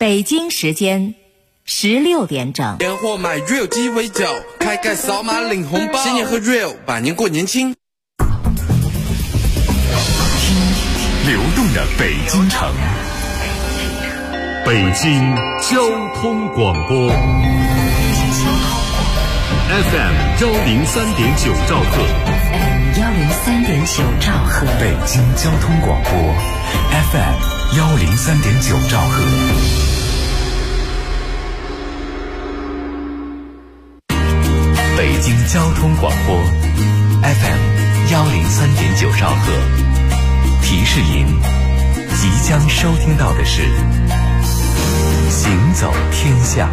北京时间16点整。 年货买 Real 鸡尾酒，开盖扫码领红包，新年喝 Real， 百年过年轻。 听流动的北京城，北京交通广播 FM 103.9兆赫 103.9兆赫， 北京交通广播 FM 103.9兆赫。北京交通广播 FM 103.9兆赫，提示您即将收听到的是行走天下。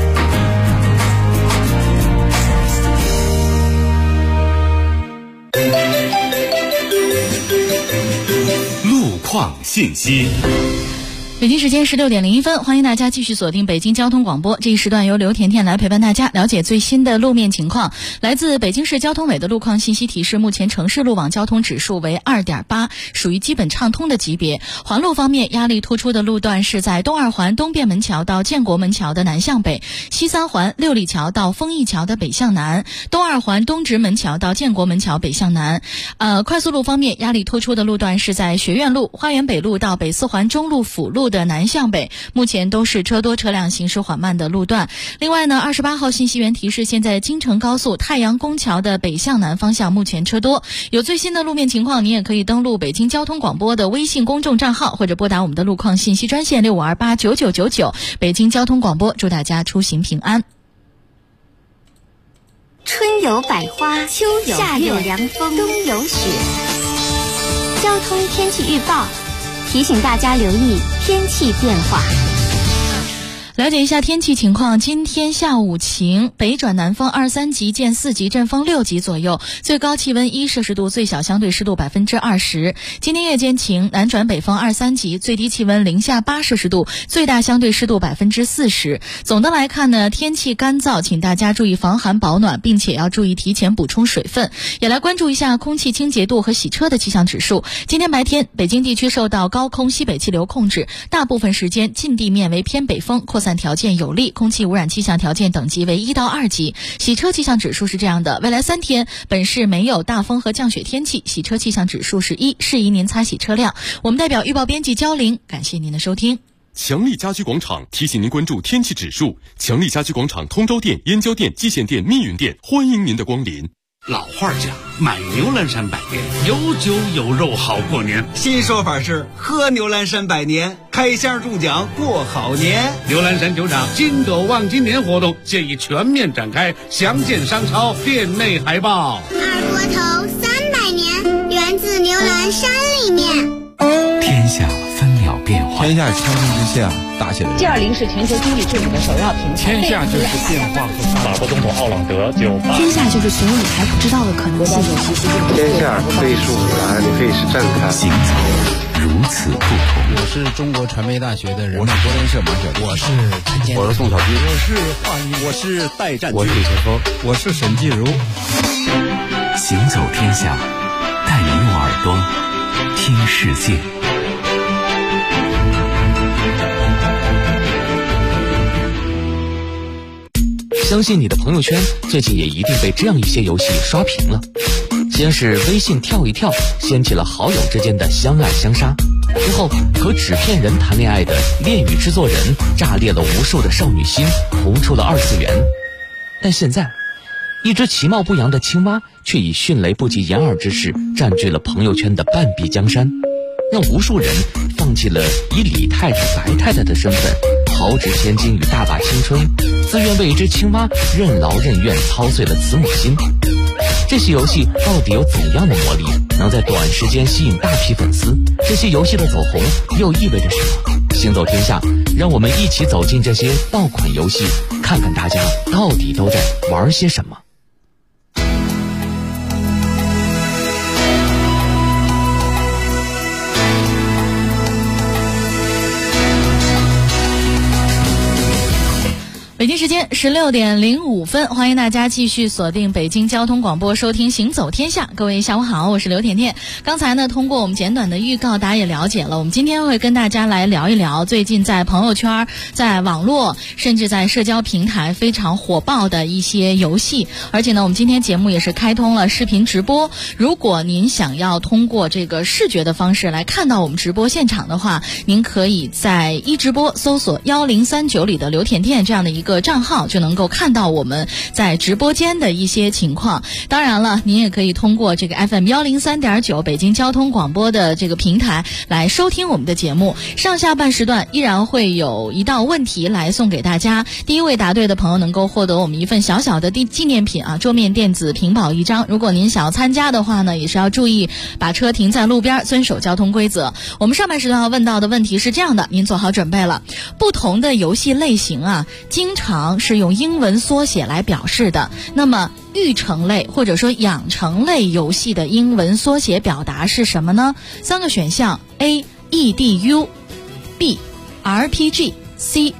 路况信息。 北京时间16点01分，欢迎大家继续锁定北京交通广播。这一时段由刘甜甜来陪伴大家了解最新的路面情况。来自北京市交通委的路况信息提示，目前城市路网交通指数为 2.8， 属于基本畅通的级别。环路方面，压力突出的路段是在东二环东便门桥到建国门桥的南向北，西三环六里桥到丰益桥的北向南，东二环东直门桥到建国门桥北向南。快速路方面，压力突出的路段是在学院路、花园北路到北四环中路辅路的南向北，目前都是车多车辆行驶缓慢的路段。另外呢，28号信息源提示，现在京承高速太阳宫桥的北向南方向目前车多。有最新的路面情况，您也可以登录北京交通广播的微信公众账号，或者拨打我们的路况信息专线65289999。北京交通广播祝大家出行平安。 春有百花，秋有夏有凉风，冬有雪。交通天气预报提醒大家留意天气变化。 了解一下天气情况，今天下午晴，北转南风2-3级见4级，阵风6级左右，最高气温1摄氏度，最小相对湿度20%。今天夜间晴，南转北风2-3级，最低气温零下8摄氏度，最大相对湿度40%。总的来看呢，天气干燥，请大家注意防寒保暖，并且要注意提前补充水分。也来关注一下空气清洁度和洗车的气象指数。今天白天，北京地区受到高空西北气流控制，大部分时间近地面为偏北风，扩散条件有利，空气污染气象条件等级为1到2级。洗车气象指数是这样的，未来3天本市没有大风和降雪天气，洗车气象指数是1，适宜您擦洗车辆。我们代表预报编辑焦玲，感谢您的收听。 强力家居广场提醒您关注天气指数。强力家居广场通州店、燕郊店、蓟县店、密云店，欢迎您的光临。 老话讲，买牛栏山百年，有酒有肉好过年。 新说法是喝牛栏山百年，开箱中奖过好年。 牛栏山酒厂金斗望今年活动现已全面展开，详见商超店内海报。 二锅头300年，源自牛栏山里面。 天下分秒变化， 天下昌平之下，大写的 G20是全球经济治理的首要平台。 天下就是变化和法国总统奥朗德就天下就是所有你还不知道的可能性。 天下可以是舞台，也可以是站台。 行走如此不同。 我是中国传媒大学的人， 我是国联社马晓光， 我是陈建， 我是宋小军， 我是华谊， 我是戴占军， 我是李前锋， 我是沈继如。 行走天下，带你用耳朵听世界。 相信你的朋友圈最近也一定被这样一些游戏刷屏了。先是微信跳一跳掀起了好友之间的相爱相杀，之后和纸片人谈恋爱的恋与制作人炸裂了无数的少女心，红出了2次元。但现在一只其貌不扬的青蛙却以迅雷不及掩耳之势占据了朋友圈的半壁江山，让无数人放弃了以李太太白太太的身份豪掷千金与大把青春，自愿为一只青蛙任劳任怨操碎了慈母心。这些游戏到底有怎样的魔力，能在短时间吸引大批粉丝？这些游戏的走红又意味着什么？行走天下，让我们一起走进这些爆款游戏，看看大家到底都在玩些什么。 北北京时间16:05，欢迎大家继续锁定北京交通广播，收听行走天下。各位下午好，我是刘甜甜。刚才呢，通过我们简短的预告，大家也了解了，我们今天会跟大家来聊一聊最近在朋友圈、在网络，甚至在社交平台非常火爆的一些游戏。而且呢，我们今天节目也是开通了视频直播，如果您想要通过这个视觉的方式来看到我们直播现场的话，您可以在一直播搜索1039里的刘甜甜这样的一个账号，就能够看到我们在直播间的一些情况。当然了，您也可以通过这个 FM 103.9北京交通广播的这个平台来收听我们的节目。上下半时段依然会有一道问题来送给大家，第一位答对的朋友能够获得我们一份小小的纪念品啊，桌面电子屏保1张。如果您想要参加的话呢，也是要注意把车停在路边，遵守交通规则。我们上半时段要问到的问题是这样的，您做好准备了。不同的游戏类型啊，经常是用英文缩写来表示的。那么育成类或者说养成类游戏的英文缩写表达是什么呢？3个选项 A EDU B RPG C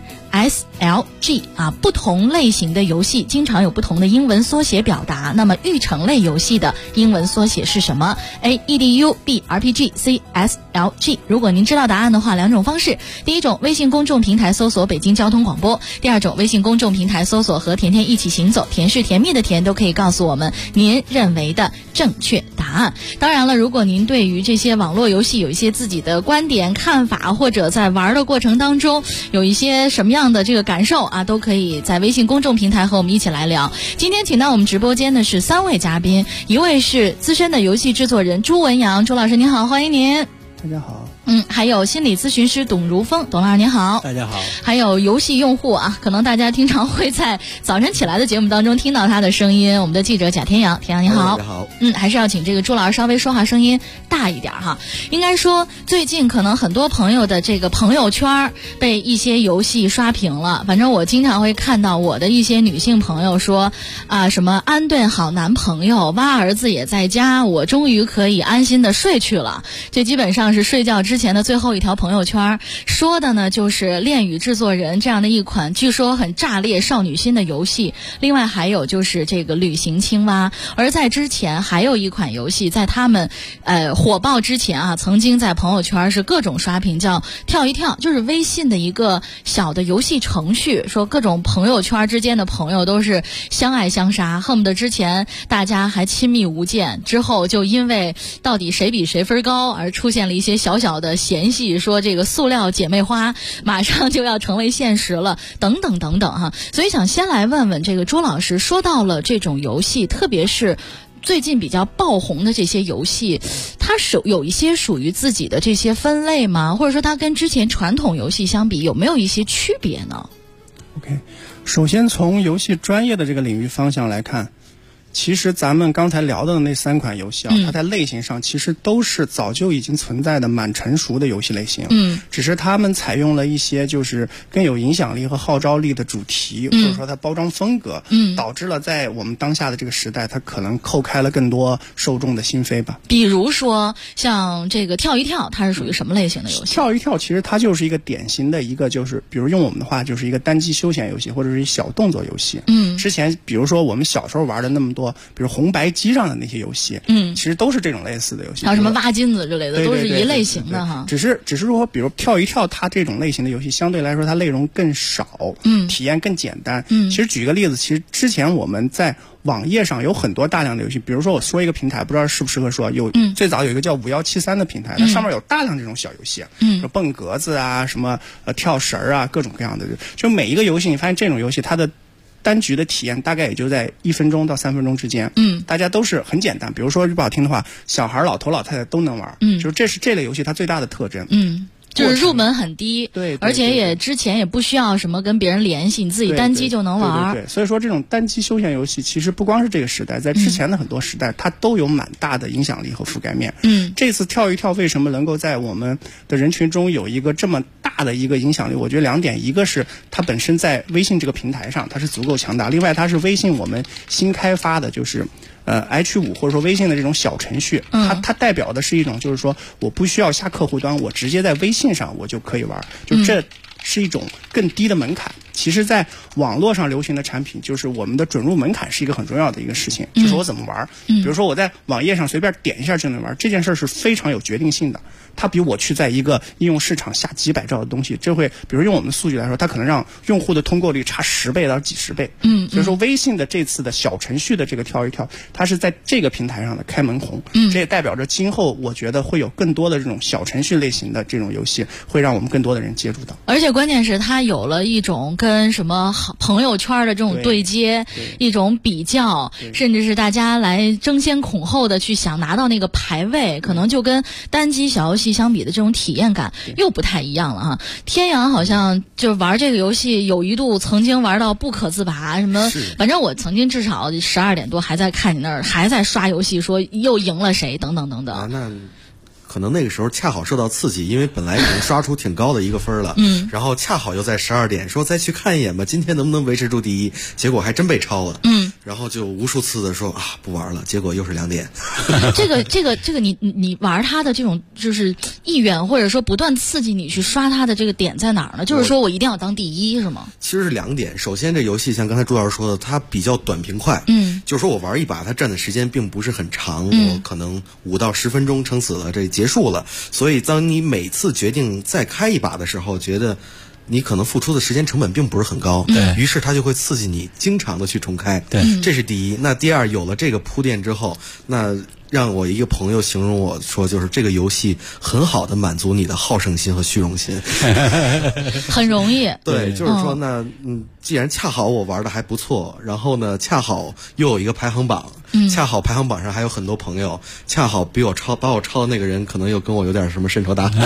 SLG 啊，不同类型的游戏经常有不同的英文缩写表达。那么育成类游戏的英文缩写是什么？ A EDU B RPG C SLG。 如果您知道答案的话，两种方式：第一种，微信公众平台搜索北京交通广播；第二种，微信公众平台搜索和甜甜一起行走，甜是甜蜜的甜，都可以告诉我们您认为的正确答案。当然了，如果您对于这些网络游戏有一些自己的观点看法，或者在玩的过程当中有一些什么样的这个感受啊，都可以在微信公众平台和我们一起来聊。今天请到我们直播间的是3位嘉宾，一位是资深的游戏制作人朱文阳，朱老师您好，欢迎您。 大家好。 还有心理咨询师董如风，董老师您好。 大家好。 还有游戏用户啊，可能大家经常会在早晨起来的节目当中听到他的声音，我们的记者贾天阳，天阳你好。 大家好。 还是要请这个朱老师稍微说话声音大一点哈。应该说最近可能很多朋友的这个朋友圈被一些游戏刷屏了，反正我经常会看到我的一些女性朋友说啊，什么安顿好男朋友，挖儿子也在家，我终于可以安心的睡去了。这基本上是睡觉之前的最后一条朋友圈，说的呢就是恋与制作人这样的一款据说很炸裂少女心的游戏。另外还有就是这个旅行青蛙。而在之前还有一款游戏，在他们火爆之前啊，曾经在朋友圈是各种刷屏，叫跳一跳，就是微信的一个小的游戏程序，说各种朋友圈之间的朋友都是相爱相杀，恨不得之前大家还亲密无间，之后就因为到底谁比谁分高而出现了一些小小的嫌隙，说这个塑料姐妹花马上就要成为现实了，等等等等哈。所以想先来问问这个朱老师，说到了这种游戏，特别是最近比较爆红的这些游戏，它有一些属于自己的这些分类吗？或者说它跟之前传统游戏相比有没有一些区别呢？ OK， 首先从游戏专业的这个领域方向来看，其实咱们刚才聊到的那3款游戏啊，它在类型上其实都是早就已经存在的蛮成熟的游戏类型。只是他们采用了一些就是更有影响力和号召力的主题，或者说它包装风格，导致了在我们当下的这个时代，它可能扣开了更多受众的心扉吧。 比如说像这个跳一跳，它是属于什么类型的游戏？ 跳一跳其实它就是一个典型的一个，就是比如用我们的话，就是一个单机休闲游戏，或者是一小动作游戏。之前比如说我们小时候玩的那么多，比如红白机上的那些游戏，其实都是这种类似的游戏， 还有什么挖金子之类的，都是一类型的哈。 只是说，比如跳一跳，它这种类型的游戏相对来说它内容更少，体验更简单。其实举个例子，其实之前我们在网页上有很多大量的游戏，比如说我说一个平台，不知道适不适合说，最早有一个叫5173的平台，它上面有大量这种小游戏，蹦格子啊，什么跳绳啊，各种各样的。就每一个游戏，你发现这种游戏它的单局的体验大概也就在1分钟到3分钟之间，大家都是很简单。比如说不好听的话，小孩、老头、老太太都能玩，就是这是这类游戏它最大的特征。 就是入门很低， 对， 而且也之前也不需要什么跟别人联系，你自己单机就能玩。 对，所以说这种单机休闲游戏其实不光是这个时代，在之前的很多时代，它都有蛮大的影响力和覆盖面。这次跳一跳为什么能够在我们的人群中有一个这么大的一个影响力？我觉得2点，一个是它本身在微信这个平台上它是足够强大，另外它是微信我们新开发的，就是H5 或者说微信的这种小程序，它代表的是一种就是说我不需要下客户端，我直接在微信上我就可以玩，就这是一种更低的门槛。 其实在网络上流行的产品，就是我们的准入门槛是一个很重要的一个事情，就是我怎么玩。比如说我在网页上随便点一下就能玩，这件事是非常有决定性的。它比我去在一个应用市场下几百兆的东西，这会比如用我们的数据来说，它可能让用户的通过率差10倍到几十倍。所以说微信的这次的小程序的这个跳一跳，它是在这个平台上的开门红。这也代表着今后我觉得会有更多的这种小程序类型的这种游戏，会让我们更多的人接触到。 而且关键是它有了一种跟什么朋友圈的这种对接，一种比较，甚至是大家来争先恐后的去想拿到那个排位，可能就跟单机小游戏相比的这种体验感又不太一样了哈。天阳好像就玩这个游戏有一度曾经玩到不可自拔，什么反正我曾经至少12点多还在看你那儿，还在刷游戏，说又赢了谁等等等等。 那可能那个时候恰好受到刺激，因为本来已经刷出挺高的一个分了，然后恰好又在12点说再去看一眼吧，今天能不能维持住第一？结果还真被超了，然后就无数次的说啊不玩了，结果又是2点。 这个你玩它的这种就是意愿，或者说不断刺激你去刷它的这个点在哪儿呢？就是说我一定要当第一是吗？ 其实是2点。首先这游戏像刚才朱老师说的，它比较短平快，就是说我玩一把它占的时间并不是很长，我可能5到10分钟撑死了这结束了。所以当你每次决定再开一把的时候，觉得你可能付出的时间成本并不是很高，于是它就会刺激你经常的去重开。这是第一。那第二，有了这个铺垫之后，那让我一个朋友形容我说，就是这个游戏很好的满足你的好胜心和虚荣心。 很容易。 对，就是说那既然恰好我玩的还不错，然后呢恰好又有一个排行榜，恰好排行榜上还有很多朋友，恰好把我超的那个人可能又跟我有点什么深仇大恨。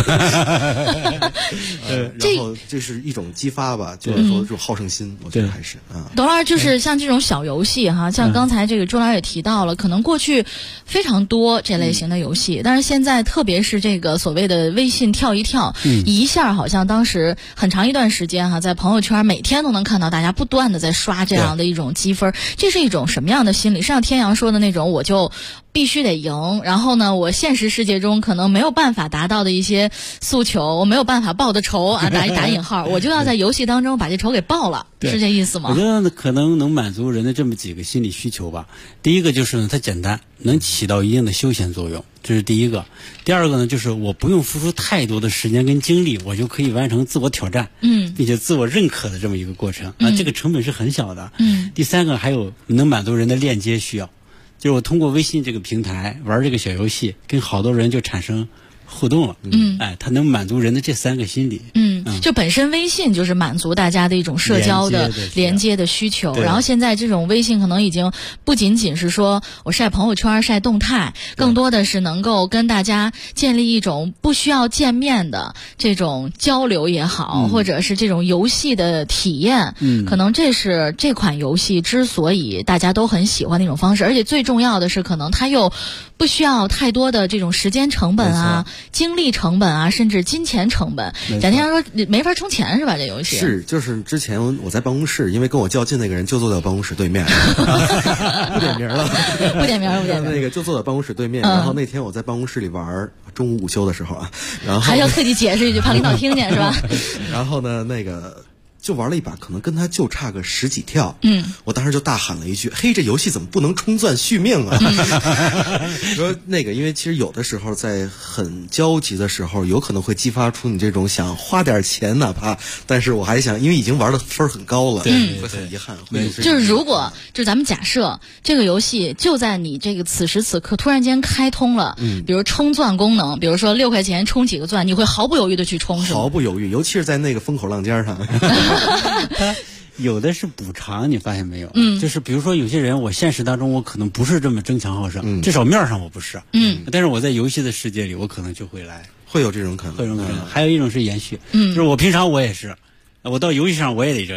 然后这是一种激发吧，就是说这种好胜心，我觉得还是董老师就是像这种小游戏哈，像刚才这个朱老师也提到了，可能过去非常多这类型的游戏，但是现在特别是这个所谓的微信跳一跳，一下好像当时很长一段时间哈，在朋友圈每天都能看到大家不断的在刷这样的一种积分，这是一种什么样的心理？是像天阳说的那种，我就必须得赢，然后呢，我现实世界中可能没有办法达到的一些诉求，我没有办法报的仇啊，打引号，我就要在游戏当中把这仇给报了，是这意思吗？ 我觉得可能能满足人的这么几个心理需求吧。第一个就是呢，它简单，能起到一定的休闲作用，这是第一个。第二个呢，就是我不用付出太多的时间跟精力，我就可以完成自我挑战，并且自我认可的这么一个过程啊，这个成本是很小的。第三个还有能满足人的链接需要，就是我通过微信这个平台玩这个小游戏，跟好多人就产生互动了，它能满足人的这3个心理。 就本身微信就是满足大家的一种社交的连接的需求，然后现在这种微信可能已经不仅仅是说我晒朋友圈晒动态，更多的是能够跟大家建立一种不需要见面的这种交流也好，或者是这种游戏的体验，可能这是这款游戏之所以大家都很喜欢的一种方式。而且最重要的是，可能它又不需要太多的这种时间成本啊、精力成本啊，甚至金钱成本。贾天阳说没法充钱是吧？这游戏是，就是之前我在办公室，因为跟我较劲那个人就坐在办公室对面，不点名了， 不点名， 那个就坐在办公室对面。然后那天我在办公室里玩，中午午休的时候啊，然后还要特地解释一句，怕领导听见是吧？ 然后呢，那个就玩了一把，可能跟他就差个10几跳。我当时就大喊了一句：“嘿，这游戏怎么不能冲钻续命啊？”说那个，因为其实有的时候在很焦急的时候，有可能会激发出你这种想花点钱，哪怕，但是我还想，因为已经玩的分很高了，会很遗憾。 就是如果就咱们假设这个游戏就在你这个此时此刻突然间开通了，比如充钻功能，比如说6块钱充几个钻，你会毫不犹豫的去充，是吗？ 毫不犹豫，尤其是在那个风口浪尖上。 它有的是补偿，你发现没有？就是比如说有些人，我现实当中我可能不是这么争强好胜，至少面上我不是，但是我在游戏的世界里，我可能就会来， 会有这种可能， 还有一种是延续，就是我平常我也是，我到游戏上我也得这样，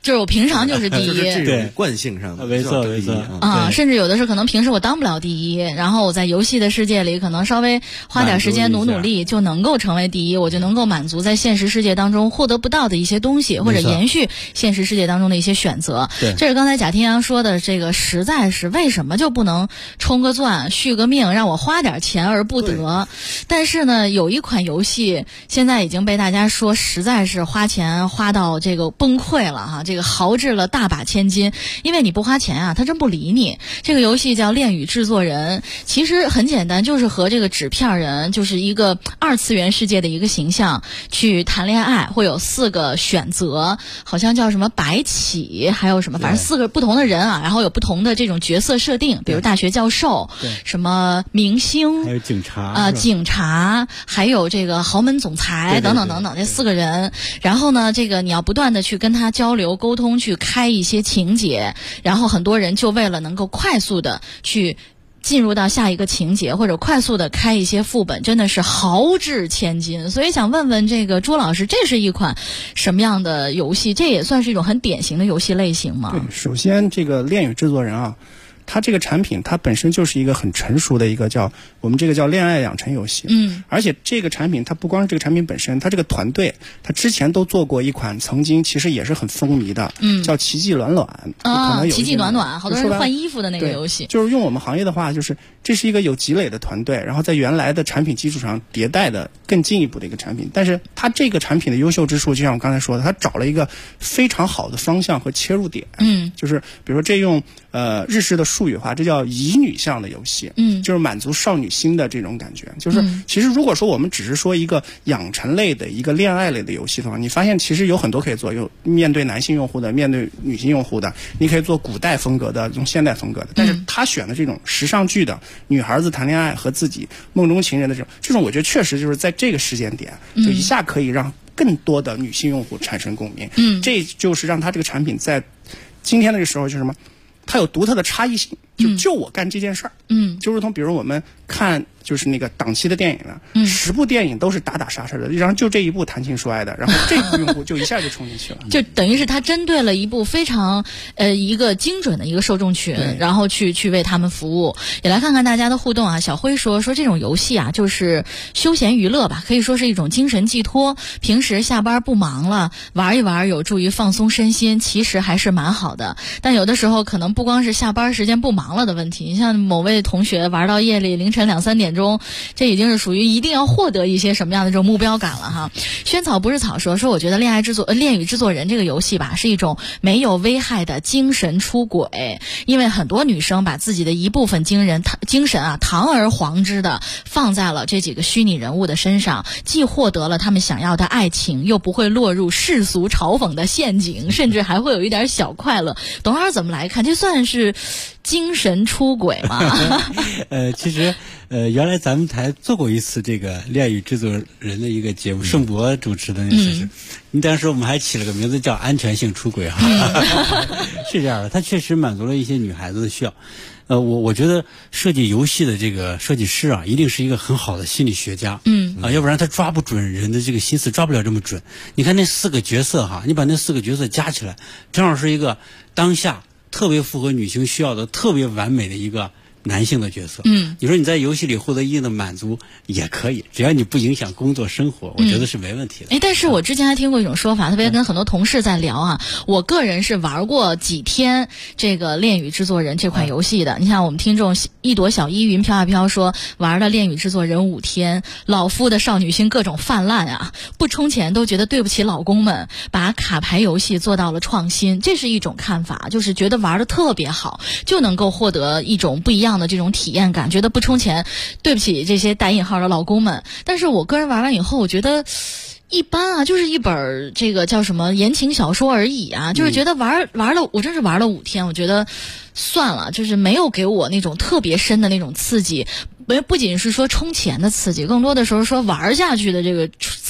就是我平常就是第一， 就是这种惯性上的， 没错没错啊，甚至有的是可能平时我当不了第一，然后我在游戏的世界里可能稍微花点时间努力就能够成为第一，我就能够满足在现实世界当中获得不到的一些东西，或者延续现实世界当中的一些选择。这是刚才贾天阳说的，这个实在是为什么就不能充个钻续个命，让我花点钱而不得？但是呢，有一款游戏现在已经被大家说实在是花钱花到这个崩溃了哈，这个豪掷了大把千金，因为你不花钱啊，他真不理你。这个游戏叫《恋与制作人》，其实很简单，就是和这个纸片人，就是一个二次元世界的一个形象去谈恋爱，会有4个选择，好像叫什么白起，还有什么，反正4个不同的人啊，然后有不同的这种角色设定，比如大学教授，什么明星， 还有警察警察，还有这个豪门总裁等等等等，这4个人。然后呢，这个你要不断的去跟他交流沟通，去开一些情节，然后很多人就为了能够快速的去进入到下一个情节，或者快速的开一些副本，真的是豪掷千金。所以想问问这个朱老师，这是一款什么样的游戏？这也算是一种很典型的游戏类型吗？ 对，首先这个恋与制作人啊，它这个产品它本身就是一个很成熟的一个我们这个叫恋爱养成游戏。而且这个产品它不光是这个产品本身，它这个团队它之前都做过一款曾经其实也是很风靡的，叫奇迹暖暖。可能有奇迹暖暖，好多人换衣服的那个游戏。 就是用我们行业的话，就是这是一个有积累的团队，然后在原来的产品基础上迭代的更进一步的一个产品。但是它这个产品的优秀之处，就像我刚才说的，它找了一个非常好的方向和切入点。就是比如说这用日式的术语化，这叫乙女向的游戏。就是满足少女心的这种感觉。就是其实如果说我们只是说一个养成类的一个恋爱类的游戏的话，你发现其实有很多可以做，有面对男性用户的，面对女性用户的，你可以做古代风格的，用现代风格的。但是他选的这种时尚剧的女孩子谈恋爱和自己梦中情人的这种我觉得确实就是在这个时间点就一下可以让更多的女性用户产生共鸣。这就是让他这个产品在今天的这个时候就是什么，它有独特的差异性。就我干这件事儿，就如同比如我们看就是那个档期的电影了，10部电影都是打打杀杀的，然后就这一部谈情说爱的，然后这部用户就一下就冲进去了。 就等于是他针对了一部非常一个精准的一个受众群，然后去为他们服务。也来看看大家的互动啊。小辉说这种游戏啊，就是休闲娱乐吧，可以说是一种精神寄托。平时下班不忙了，玩一玩有助于放松身心，其实还是蛮好的。但有的时候可能不光是下班时间不忙了的问题，你像某位同学玩到夜里凌晨2、3点钟，这已经是属于一定要获得一些什么样的这种目标感了哈。萱草不是草说我觉得恋与制作人这个游戏吧，是一种没有危害的精神出轨，因为很多女生把自己的一部分精神啊堂而皇之的放在了这几个虚拟人物的身上，既获得了他们想要的爱情，又不会落入世俗嘲讽的陷阱，甚至还会有一点小快乐。董老师怎么来看，这算是精神出轨吗？ 其实原来咱们台做过一次这个恋与制作人的一个节目，盛博主持的那次是，你当时我们还起了个名字叫安全性出轨哈。是这样的，它确实满足了一些女孩子的需要。我觉得设计游戏的这个设计师啊，一定是一个很好的心理学家。要不然他抓不准人的这个心思，抓不了这么准。你看那4个角色哈，你把那4个角色加起来，正好是一个当下特别符合女性需要的特别完美的一个男性的角色。你说你在游戏里获得一定的满足也可以，只要你不影响工作生活，我觉得是没问题的。 但是我之前还听过一种说法，特别跟很多同事在聊啊，我个人是玩过几天这个恋与制作人这款游戏的。你像我们听众一朵小依云飘啊飘说，玩了恋与制作人5天，老夫的少女心各种泛滥啊，不充钱都觉得对不起老公们，把卡牌游戏做到了创新。这是一种看法，就是觉得玩的特别好，就能够获得一种不一样的这种体验感，觉得不充钱对不起这些打引号的老公们。但是我个人玩完以后，我觉得一般啊，就是一本这个叫什么言情小说而已啊，就是觉得玩了，我真是玩了5天，我觉得算了，就是没有给我那种特别深的那种刺激。不仅是说充钱的刺激，更多的时候说玩下去的这个刺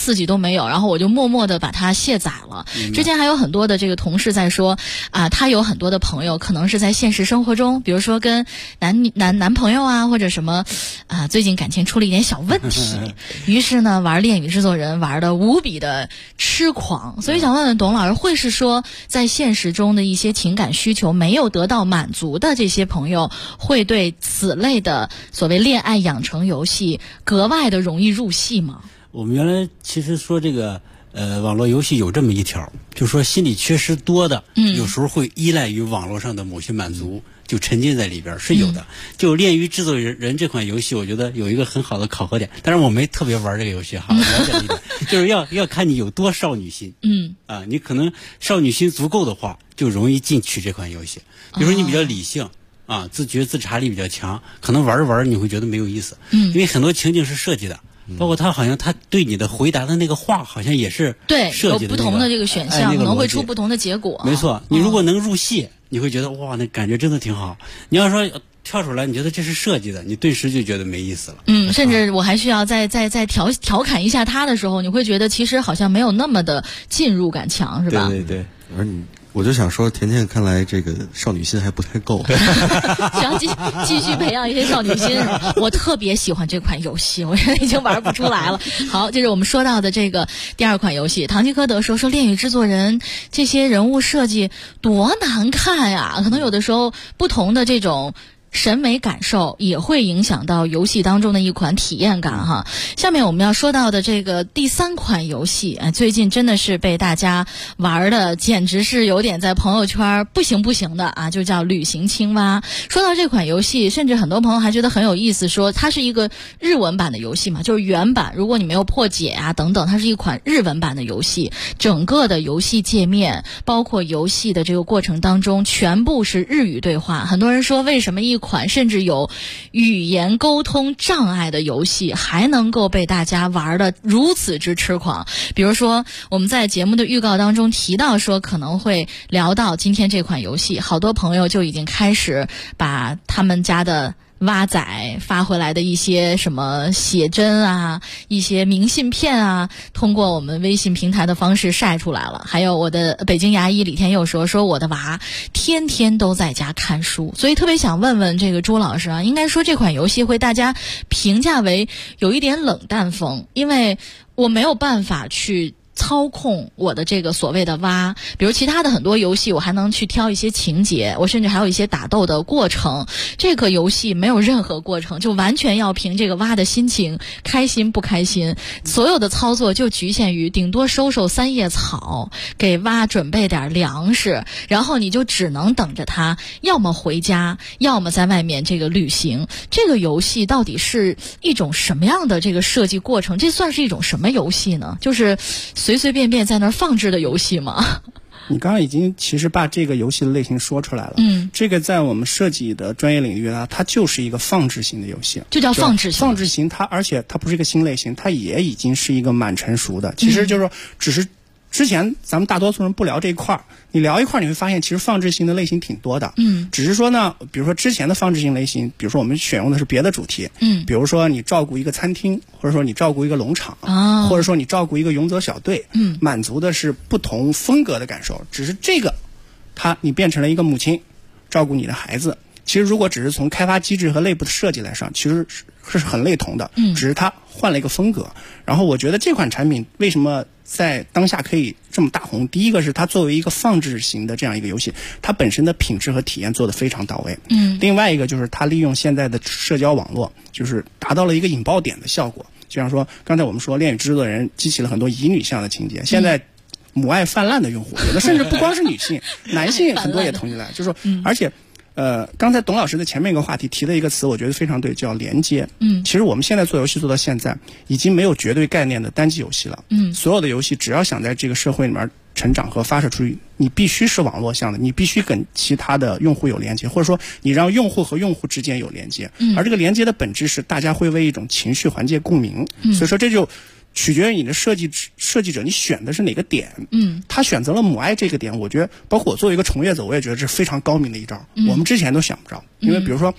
刺激都没有，然后我就默默的把它卸载了。之前还有很多的这个同事在说啊，他有很多的朋友可能是在现实生活中，比如说跟男朋友啊或者什么啊，最近感情出了一点小问题，于是呢玩恋与制作人玩的无比的痴狂。所以想问问董老师，会是说在现实中的一些情感需求没有得到满足的这些朋友，会对此类的所谓恋爱养成游戏格外的容易入戏吗？ 我们原来其实说这个网络游戏有这么一条，就是说心理缺失多的，有时候会依赖于网络上的某些满足，就沉浸在里边，是有的。就《恋与制作人》这款游戏，我觉得有一个很好的考核点，但是我没特别玩这个游戏哈，了解一点，就是要看你有多少女心。你可能少女心足够的话，就容易进去这款游戏。比如说你比较理性。自觉自察力比较强，可能玩着玩着你会觉得没有意思，因为很多情境是设计的，包括他好像他对你的回答的那个话好像也是设计的， 有不同的这个选项，可能会出不同的结果。 没错，你如果能入戏，你会觉得哇，那感觉真的挺好。你要说跳出来，你觉得这是设计的，你顿时就觉得没意思了。 甚至我还需要再调侃一下他的时候，你会觉得其实好像没有那么的进入感强，是吧？ 对对对，而你。我就想说，甜甜看来这个少女心还不太够， 想继续培养一些少女心。我特别喜欢这款游戏，我现在已经玩不出来了。好，这是我们说到的这个第二款游戏。唐吉诃德说《恋与制作人》这些人物设计多难看呀，可能有的时候不同的这种审美感受也会影响到游戏当中的一款体验感哈。下面我们要说到的这个第三款游戏，最近真的是被大家玩的简直是有点在朋友圈不行的啊，就叫旅行青蛙。说到这款游戏，甚至很多朋友还觉得很有意思，说它是一个日文版的游戏嘛，就是原版，如果你没有破解啊等等，它是一款日文版的游戏，整个的游戏界面包括游戏的这个过程当中全部是日语对话。很多人说为什么一款甚至有语言沟通障碍的游戏还能够被大家玩得如此之痴狂。比如说我们在节目的预告当中提到说可能会聊到今天这款游戏，好多朋友就已经开始把他们家的蛙仔发回来的一些什么写真啊，一些明信片啊，通过我们微信平台的方式晒出来了。还有我的北京牙医李天佑说我的娃天天都在家看书，所以特别想问问这个朱老师啊，应该说这款游戏会大家评价为有一点冷淡风，因为我没有办法去操控我的这个所谓的蛙，比如其他的很多游戏我还能去挑一些情节，我甚至还有一些打斗的过程，这个游戏没有任何过程，就完全要凭这个蛙的心情，开心不开心，所有的操作就局限于顶多收3叶草，给蛙准备点粮食，然后你就只能等着它要么回家，要么在外面这个旅行。这个游戏到底是一种什么样的这个设计过程？这算是一种什么游戏呢？就是随随便便在那儿放置的游戏吗？ 你刚刚已经其实把这个游戏的类型说出来了。这个在我们设计的专业领域呢，它就是一个放置型的游戏， 就叫放置型。 放置型而且它不是一个新类型，它也已经是一个蛮成熟的。其实就是说，只是之前咱们大多数人不聊这一块儿，你聊一块儿你会发现其实放置型的类型挺多的。只是说呢，比如说之前的放置型类型，比如说我们选用的是别的主题，比如说你照顾一个餐厅，或者说你照顾一个农场，或者说你照顾一个勇者小队，满足的是不同风格的感受。只是这个你变成了一个母亲照顾你的孩子，其实如果只是从开发机制和内部的设计来上，其实是很类同的，只是它换了一个风格。然后我觉得这款产品为什么在当下可以这么大红，第一个是它作为一个放置型的这样一个游戏，它本身的品质和体验做得非常到位。另外一个就是它利用现在的社交网络，就是达到了一个引爆点的效果。就像说刚才我们说恋与制作人激起了很多乙女向的情节，现在母爱泛滥的用户，有的甚至不光是女性男性很多也同意来，就是说而且刚才董老师的前面一个话题提的一个词我觉得非常对，叫连接。其实我们现在做游戏做到现在已经没有绝对概念的单机游戏了。所有的游戏只要想在这个社会里面成长和发射出去，你必须是网络向的，你必须跟其他的用户有连接，或者说你让用户和用户之间有连接。而这个连接的本质是大家会为一种情绪环节共鸣。所以说这就取决于你的设计者你选的是哪个点。他选择了母爱这个点，我觉得包括我作为一个从业者我也觉得这是非常高明的一招，我们之前都想不着。因为比如说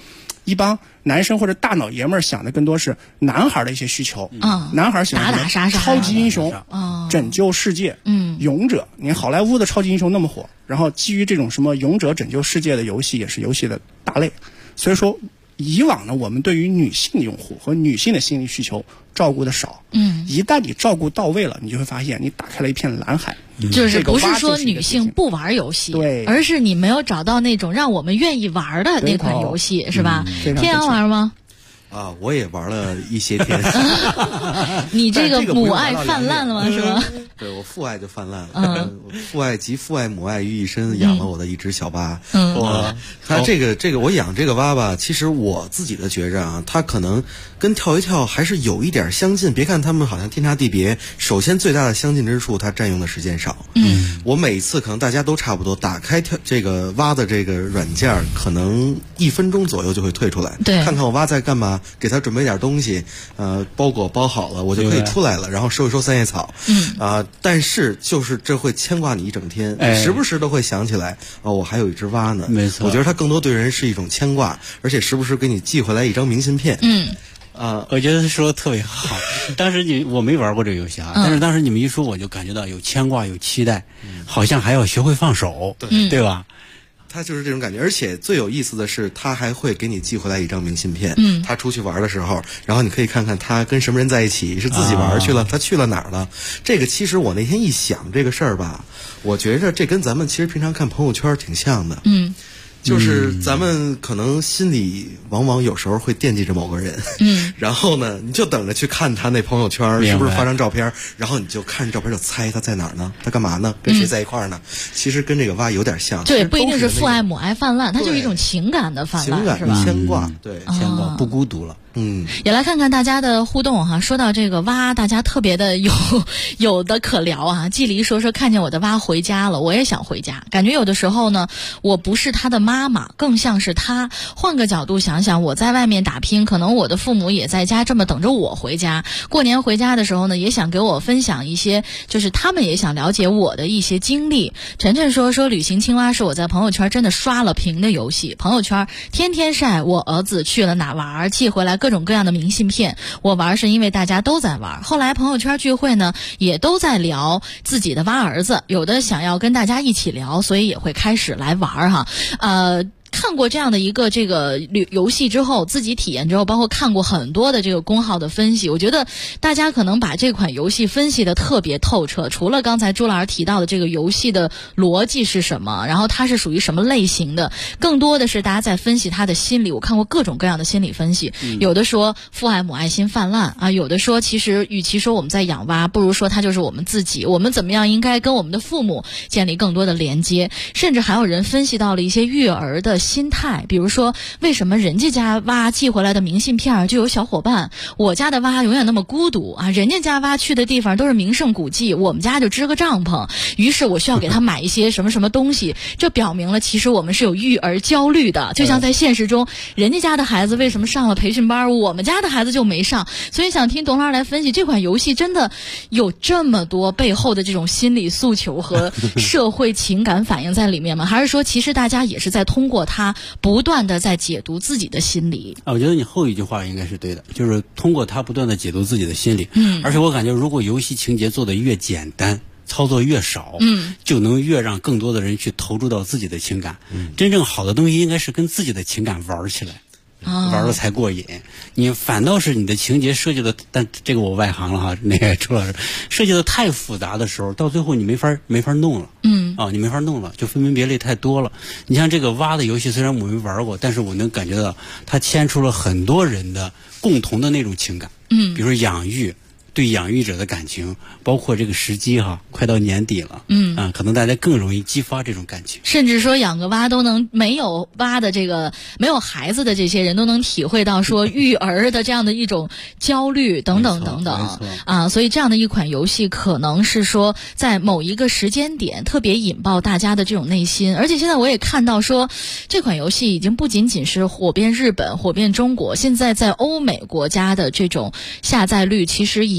一帮男生或者大脑爷们儿想的更多是男孩的一些需求。男孩喜欢打打杀杀、 超级英雄、拯救世界、勇者。你看好莱坞的超级英雄那么火，然后基于这种什么勇者拯救世界的游戏也是游戏的大类。所以说，以往呢，我们对于女性用户和女性的心理需求照顾的少。一旦你照顾到位了，你就会发现你打开了一片蓝海。 就是不是说女性不玩游戏， 对， 而是你没有找到那种让我们愿意玩的那款游戏，是吧？天阳玩吗？ 我也玩了一些天。 你这个母爱泛滥了吗？是吧？ 对，我父爱就泛滥了。父爱集父爱母爱于一身，养了我的一只小蛙。它这个我养这个蛙吧，其实我自己的觉着啊，它可能跟跳一跳还是有一点相近。别看他们好像天差地别，首先最大的相近之处，它占用的时间少。我每次可能大家都差不多，打开这个蛙的这个软件，可能1分钟左右就会退出来， 对， 看看我蛙在干嘛，给他准备点东西，包裹包好了，我就可以出来了，然后收一收三叶草。但是就是这会牵挂你一整天，时不时都会想起来，我还有一只蛙呢。 没错， 我觉得它更多对人是一种牵挂，而且时不时给你寄回来一张明信片。 我觉得说的特别好。当时我没玩过这个游戏啊，但是当时你们一说，我就感觉到有牵挂，有期待，好像还要学会放手，对吧？ 他就是这种感觉，而且最有意思的是，他还会给你寄回来一张明信片。他出去玩的时候，然后你可以看看他跟什么人在一起，是自己玩去了，他去了哪儿了。这个其实我那天一想这个事儿吧，我觉着这跟咱们其实平常看朋友圈挺像的。就是咱们可能心里往往有时候会惦记着某个人，然后呢，你就等着去看他那朋友圈是不是发张照片，然后你就看照片就猜他在哪儿呢，他干嘛呢，跟谁在一块儿呢？其实跟这个蛙有点像。 对，不一定是父爱母爱泛滥，它就是一种情感的泛滥， 情感是吧？ 牵挂，对， 牵挂不孤独了。 也来看看大家的互动哈。说到这个蛙，大家特别的有的可聊啊。季离说看见我的蛙回家了，我也想回家。感觉有的时候呢，我不是他的妈妈，更像是他。换个角度想想，我在外面打拼，可能我的父母也在家这么等着我回家。过年回家的时候呢，也想给我分享一些，就是他们也想了解我的一些经历。晨晨说旅行青蛙是我在朋友圈真的刷了屏的游戏，朋友圈天天晒我儿子去了哪玩，寄回来各种各样的明信片。我玩是因为大家都在玩，后来朋友圈聚会呢也都在聊自己的蛙儿子，有的想要跟大家一起聊，所以也会开始来玩哈。看过这样的一个这个游戏之后，自己体验之后，包括看过很多的这个公号的分析，我觉得大家可能把这款游戏分析的特别透彻。除了刚才朱老师提到的这个游戏的逻辑是什么，然后它是属于什么类型的，更多的是大家在分析他的心理。我看过各种各样的心理分析，有的说父爱母爱心泛滥啊，有的说其实与其说我们在养蛙，不如说它就是我们自己，我们怎么样应该跟我们的父母建立更多的连接。甚至还有人分析到了一些育儿的心态，比如说为什么人家蛙寄回来的明信片就有小伙伴，我家的蛙永远那么孤独啊，人家家蛙去的地方都是名胜古迹，我们家就支个帐篷，于是我需要给他买一些什么什么东西。这表明了其实我们是有育儿焦虑的，就像在现实中人家家的孩子为什么上了培训班，我们家的孩子就没上。所以想听董老师来分析，这款游戏真的有这么多背后的这种心理诉求和社会情感反应在里面吗？还是说其实大家也是在通过它不断的在解读自己的心理？ 我觉得你后一句话应该是对的，就是通过它不断的解读自己的心理。而且我感觉如果游戏情节做得越简单，操作越少，就能越让更多的人去投入到自己的情感。真正好的东西应该是跟自己的情感玩起来，玩的才过瘾。你反倒是你的情节设计的，但这个我外行了哈，那个朱老师设计的太复杂的时候，到最后你没法弄了。你没法弄了，就分门别类太多了。你像这个蛙的游戏，虽然我没玩过，但是我能感觉到它牵出了很多人的共同的那种情感。比如说养育，对养育者的感情，包括这个时机哈，快到年底了，可能大家更容易激发这种感情。 甚至说养个蛙都能没有蛙的这个没有孩子的这些人都能体会到说育儿的这样的一种焦虑等等等等啊，所以这样的一款游戏可能是说在某一个时间点特别引爆大家的这种内心。而且现在我也看到说这款游戏已经不仅仅是火遍日本火遍中国，现在在欧美国家的这种下载率其实也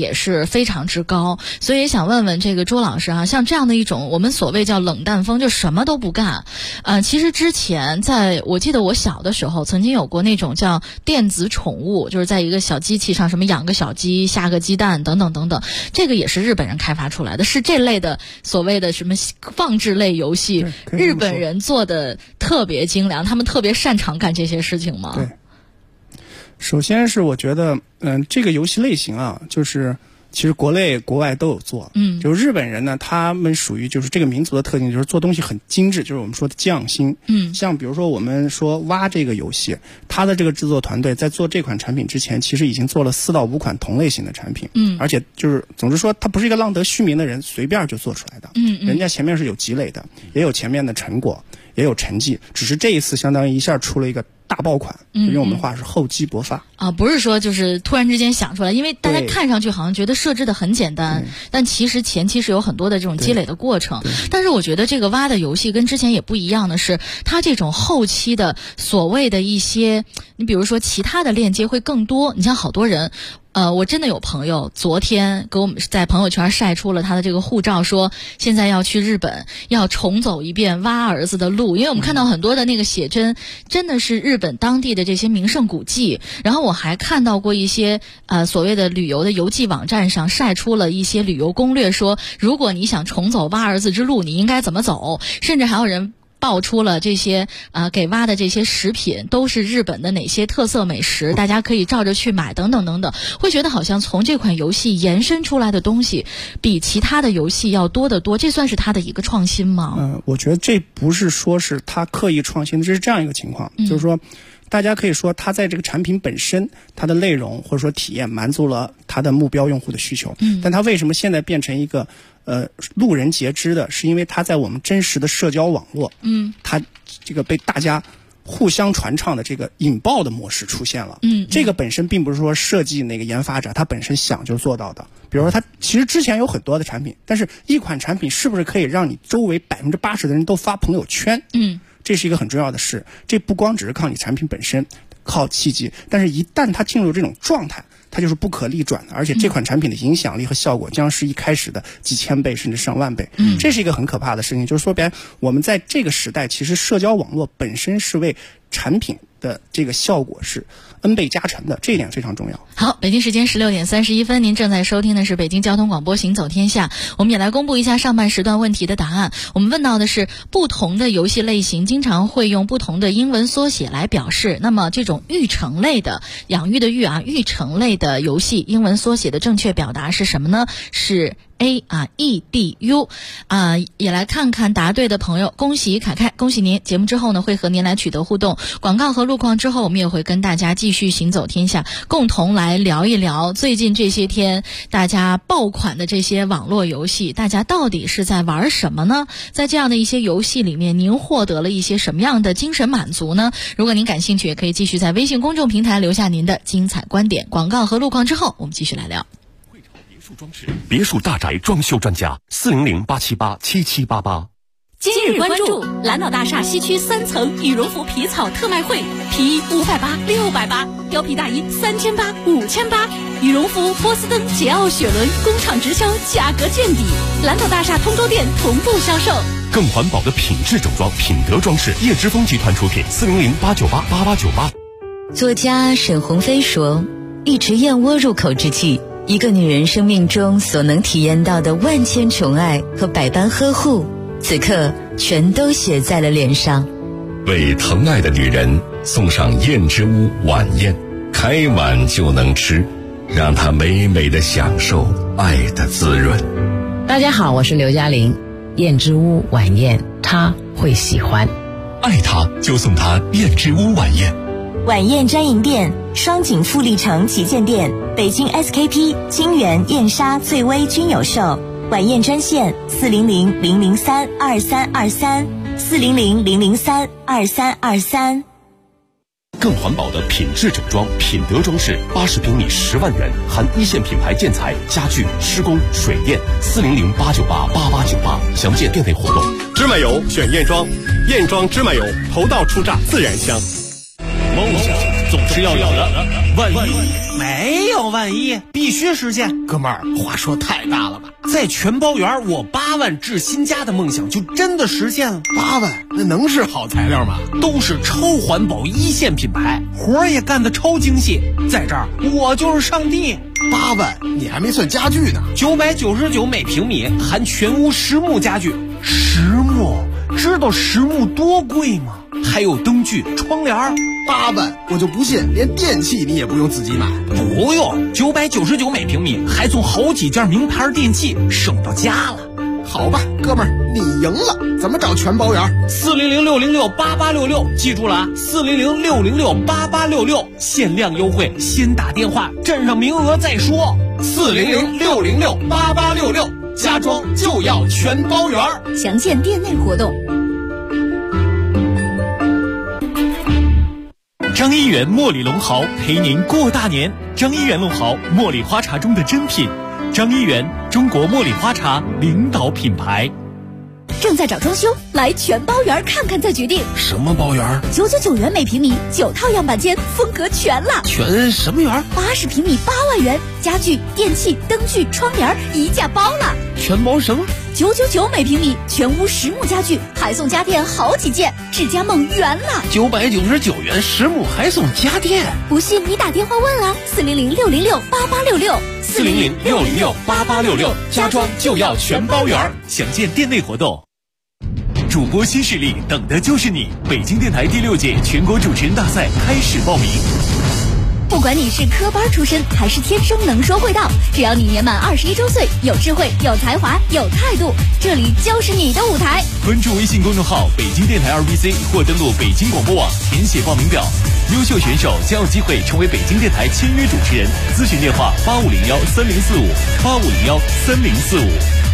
也是非常之高，所以也想问问这个朱老师啊，像这样的一种我们所谓叫冷淡风，就什么都不干。其实之前我记得我小的时候曾经有过那种叫电子宠物，就是在一个小机器上什么养个小鸡、下个鸡蛋等等等等，这个也是日本人开发出来的，是这类的所谓的什么放置类游戏，日本人做的特别精良，他们特别擅长干这些事情吗？ 对，首先是我觉得这个游戏类型啊，就是其实国内国外都有做，就是日本人呢，他们属于就是这个民族的特性，就是做东西很精致，就是我们说的匠心。像比如说我们说蛙这个游戏，它的这个制作团队在做这款产品之前，其实已经做了4到5款同类型的产品，而且就是总之说，他不是一个浪得虚名的人随便就做出来的，人家前面是有积累的，也有前面的成果，也有成绩，只是这一次相当于一下出了一个大爆款，用我们的话是厚积薄发啊，不是说就是突然之间想出来，因为大家看上去好像觉得设置的很简单，但其实前期是有很多的这种积累的过程。但是我觉得这个蛙的游戏跟之前也不一样的是，它这种后期的所谓的一些，你比如说其他的链接会更多。你像好多人。我真的有朋友昨天给我们在朋友圈晒出了他的这个护照，说现在要去日本，要重走一遍蛙儿子的路，因为我们看到很多的那个写真真的是日本当地的这些名胜古迹。然后我还看到过一些所谓的旅游的游记网站上晒出了一些旅游攻略，说如果你想重走蛙儿子之路，你应该怎么走，甚至还有人爆出了这些给蛙的这些食品都是日本的哪些特色美食，大家可以照着去买等等等等，会觉得好像从这款游戏延伸出来的东西比其他的游戏要多得多，这算是它的一个创新吗？ 我觉得这不是说是它刻意创新的，这是这样一个情况，就是说大家可以说它在这个产品本身，它的内容或者说体验满足了它的目标用户的需求，但它为什么现在变成一个路人皆知的，是因为它在我们真实的社交网络，它这个被大家互相传唱的这个引爆的模式出现了。这个本身并不是说设计那个研发者他本身想就做到的。比如说他其实之前有很多的产品，但是一款产品是不是可以让你周围80%的人都发朋友圈？这是一个很重要的事。这不光只是靠你产品本身，靠契机，但是一旦它进入这种状态，它就是不可逆转的，而且这款产品的影响力和效果将是一开始的几千倍甚至上万倍。这是一个很可怕的事情，就是说白，我们在这个时代，其实社交网络本身是为产品的这个效果是 N 倍加成的，这一点非常重要。 好，北京时间16点31分，您正在收听的是北京交通广播行走天下。我们也来公布一下上半时段问题的答案。我们问到的是不同的游戏类型经常会用不同的英文缩写来表示，那么这种育成类的，养育的育啊，育成类的游戏英文缩写的正确表达是什么呢？是EDU 也来看看答对的朋友，恭喜凯凯，恭喜您！节目之后呢，会和您来取得互动。广告和路况之后，我们也会跟大家继续行走天下，共同来聊一聊最近这些天大家爆款的这些网络游戏，大家到底是在玩什么呢？在这样的一些游戏里面，您获得了一些什么样的精神满足呢？如果您感兴趣，也可以继续在微信公众平台留下您的精彩观点。广告和路况之后，我们继续来聊。 装饰别墅大宅装修专家400-878-7788。 今日关注蓝岛大厦西区3层羽绒服皮草特卖会，皮衣580、680，貂皮大衣3800、5800，羽绒服、波司登、捷奥、雪伦工厂直销，价格见底。蓝岛大厦通州店同步销售。 更环保的品质整装，品德装饰，叶之峰集团出品，400-898-8898。 作家沈鸿飞说，一池燕窝入口之际，一个女人生命中所能体验到的万千宠爱和百般呵护，此刻全都写在了脸上。 为疼爱的女人送上燕之屋晚宴，开碗就能吃，让她美美的享受爱的滋润。 大家好，我是刘嘉玲。燕之屋晚宴，她会喜欢。 爱她就送她燕之屋晚宴。 晚宴专营店：双井富力城旗舰店、北京 SKP、金源、燕莎、醉威均有售。晚宴专线400-003-2323，400-003-2323。 更环保的品质整装，品德装饰，80平米10万元，含一线品牌建材、家具、施工、水电，400-898-8898。详见店内活动。 芝麻油选燕庄，燕庄芝麻油，头道出榨自然香。 梦想总是要有的，万一没有有万一，必须实现。哥们儿，话说太大了吧？在全包圆，我8万置新家的梦想就真的实现了。 8万，那能是好材料吗？ 都是超环保一线品牌，活儿也干得超精细。在这儿，我就是上帝。 8万，你还没算家具呢。 999每平米，含全屋实木家具。实木，知道实木多贵吗？还有灯具、窗帘。 8万，我就不信连电器你也不用自己买。 不用，999每平米，还送好几件名牌电器，省到家了。 好吧，哥们儿，你赢了。怎么找全包圆 ？400-606-8866，记住了啊！400-606-8866，限量优惠，先打电话，占上名额再说。400-606-8866，家装就要全包圆。 详见店内活动。 张一元茉莉龙豪陪您过大年。张一元龙豪，茉莉花茶中的珍品。张一元，中国茉莉花茶领导品牌。 正在找装修，来全包圆看看再决定。 什么包圆 ？999元每平米，9套样板间，风格全了。 全什么圆 ？80平米8万元，家具、电器、灯具、窗帘一价包了。 全包什么 ？999每平米，全屋实木家具，还送家电好几件，置家梦圆了。 999元实木还送家电， 不信你打电话问啊，400-606-8866。 400-606-8866，家装就要全包圆。详见店内活动。主播新势力，等的就是你！北京电台第6届全国主持人大赛开始报名。 不管你是科班出身还是天生能说会道，只要你年满21周岁，有智慧、有才华、有态度，这里就是你的舞台。 关注微信公众号北京电台2BC 或登录北京广播网填写报名表，优秀选手将有机会成为北京电台签约主持人。咨询电话8501-3045，8501-3045。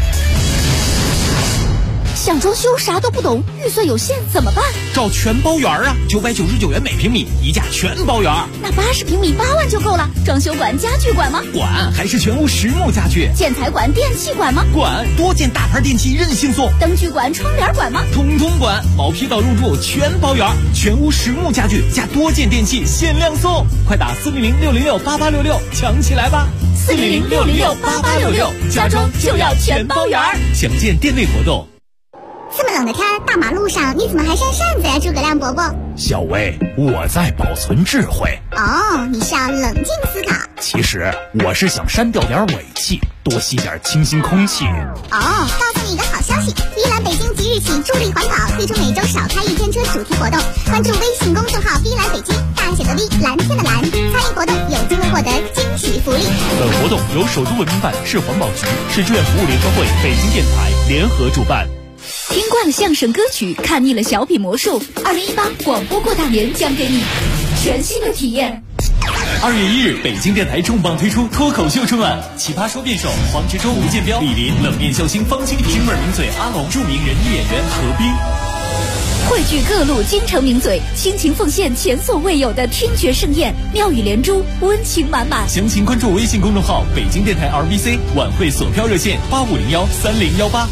想装修啥都不懂，预算有限怎么办？ 找全包圆啊！999元每平米，一价全包圆。 那80平米8万就够了。装修管、家具管吗？ 管，还是全屋实木家具。 建材管、电器管吗？ 管，多件大牌电器任性送。 灯具管、窗帘管吗？ 通通管，毛坯到入住全包圆，全屋实木家具加多件电器限量送。快打400-606-8866，抢起来吧 ！400-606-8866，家装就要全包圆。 详见店内活动。 这么冷的天，大马路上你怎么还扇扇子呀，诸葛亮伯伯？ 小薇，我在保存智慧。 哦，你是要冷静思考。 其实我是想删掉点尾气，多吸点清新空气。 哦，告诉你一个好消息，依兰北京即日起助力环保，推出每周少开1天车主题活动。关注微信公众号依兰北京，大写的 V， 蓝天的蓝，参与活动有机会获得惊喜福利。 本活动由首都文明办、市环保局、市志愿服务联合会、北京电台联合主办。 听惯了相声歌曲，看腻了小品魔术，2018广播过大年将给你全新的体验。 2月1日，北京电台重磅推出脱口秀春晚，奇葩说辩手黄执中、吴建彪、李林，冷面笑星方清平，京味名嘴阿龙，著名人艺演员何冰， 汇聚各路京城名嘴，倾情奉献前所未有的听觉盛宴，妙语连珠，温情满满。 详情关注微信公众号北京电台 RBC， 晚会索票热线8501-3018。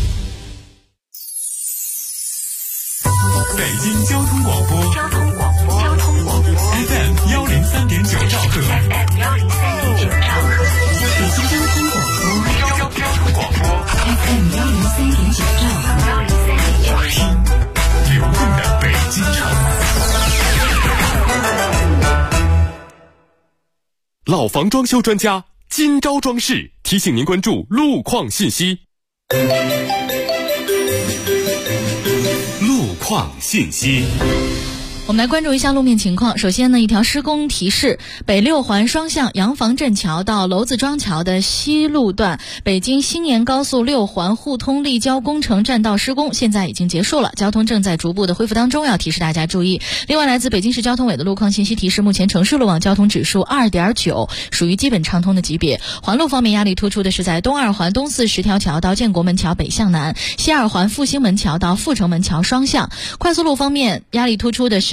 北京交通广播FM 103.9兆赫， 北京交通广播 FM 103.9兆赫， 流动的北京城。 老房装修专家今朝装饰提醒您关注路况信息。 路况信息。 我们来关注一下路面情况。首先呢，一条施工提示：北6环双向洋房镇桥到娄子庄桥的西路段，北京新年高速6环互通立交工程占道施工现在已经结束了，交通正在逐步的恢复当中，要提示大家注意。另外，来自北京市交通委的路况信息提示，目前城市路网交通指数 2.9， 属于基本畅通的级别。环路方面，压力突出的是在东2环东四10条桥到建国门桥北向南，西2环复兴门桥到阜成门桥双向。快速路方面，压力突出的是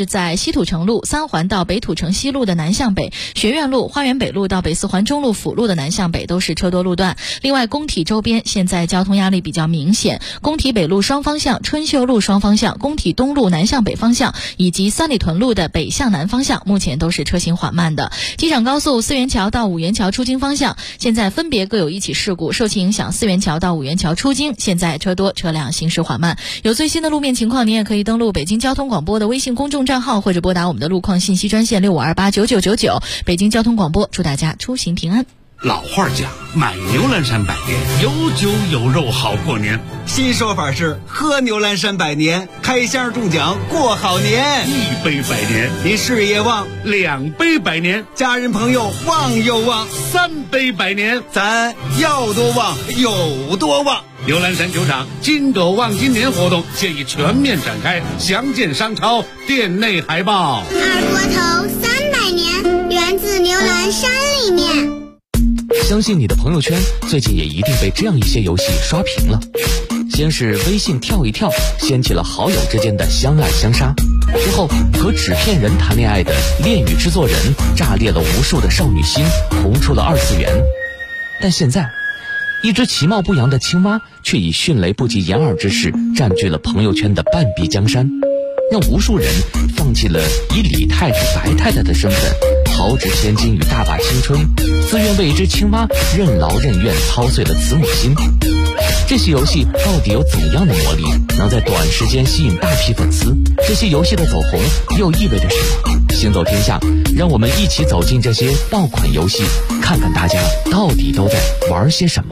在西土城路3环到北土城西路的南向北，学院路、花园北路到北4环中路辅路的南向北都是车多路段。另外，工体周边现在交通压力比较明显，工体北路双方向、春秀路双方向、工体东路南向北方向以及三里屯路的北向南方向目前都是车行缓慢的。机场高速4元桥到5元桥出京方向现在分别各有一起事故，受其影响4元桥到5元桥出京现在车多，车辆行驶缓慢。有最新的路面情况，您也可以登录北京交通广播的微信公众账号，或者拨打我们的路况信息专线65289999。北京交通广播祝大家出行平安。 老话讲，买牛栏山百年，有酒有肉好过年。 新说法是喝牛栏山百年，开箱中奖过好年。 1杯百年， 你事业旺 ；2杯百年， 家人朋友旺又旺 ；3杯百年， 咱要多旺有多旺。 牛栏山酒厂金狗旺今年活动现已全面展开，详见商超店内海报。 二锅头300年，源自牛栏山里面。 相信你的朋友圈最近也一定被这样一些游戏刷屏了。先是微信跳一跳掀起了好友之间的相爱相杀，之后和纸片人谈恋爱的恋与制作人炸裂了无数的少女心，红出了2次元。但现在一只其貌不扬的青蛙却以迅雷不及掩耳之势占据了朋友圈的半壁江山，让无数人放弃了以李太太、白太太的身份豪掷千金与大把青春，自愿为一只青蛙任劳任怨操碎了慈母心。这些游戏到底有怎样的魔力，能在短时间吸引大批粉丝？这些游戏的走红又意味着什么？行走天下，让我们一起走进这些爆款游戏，看看大家到底都在玩些什么。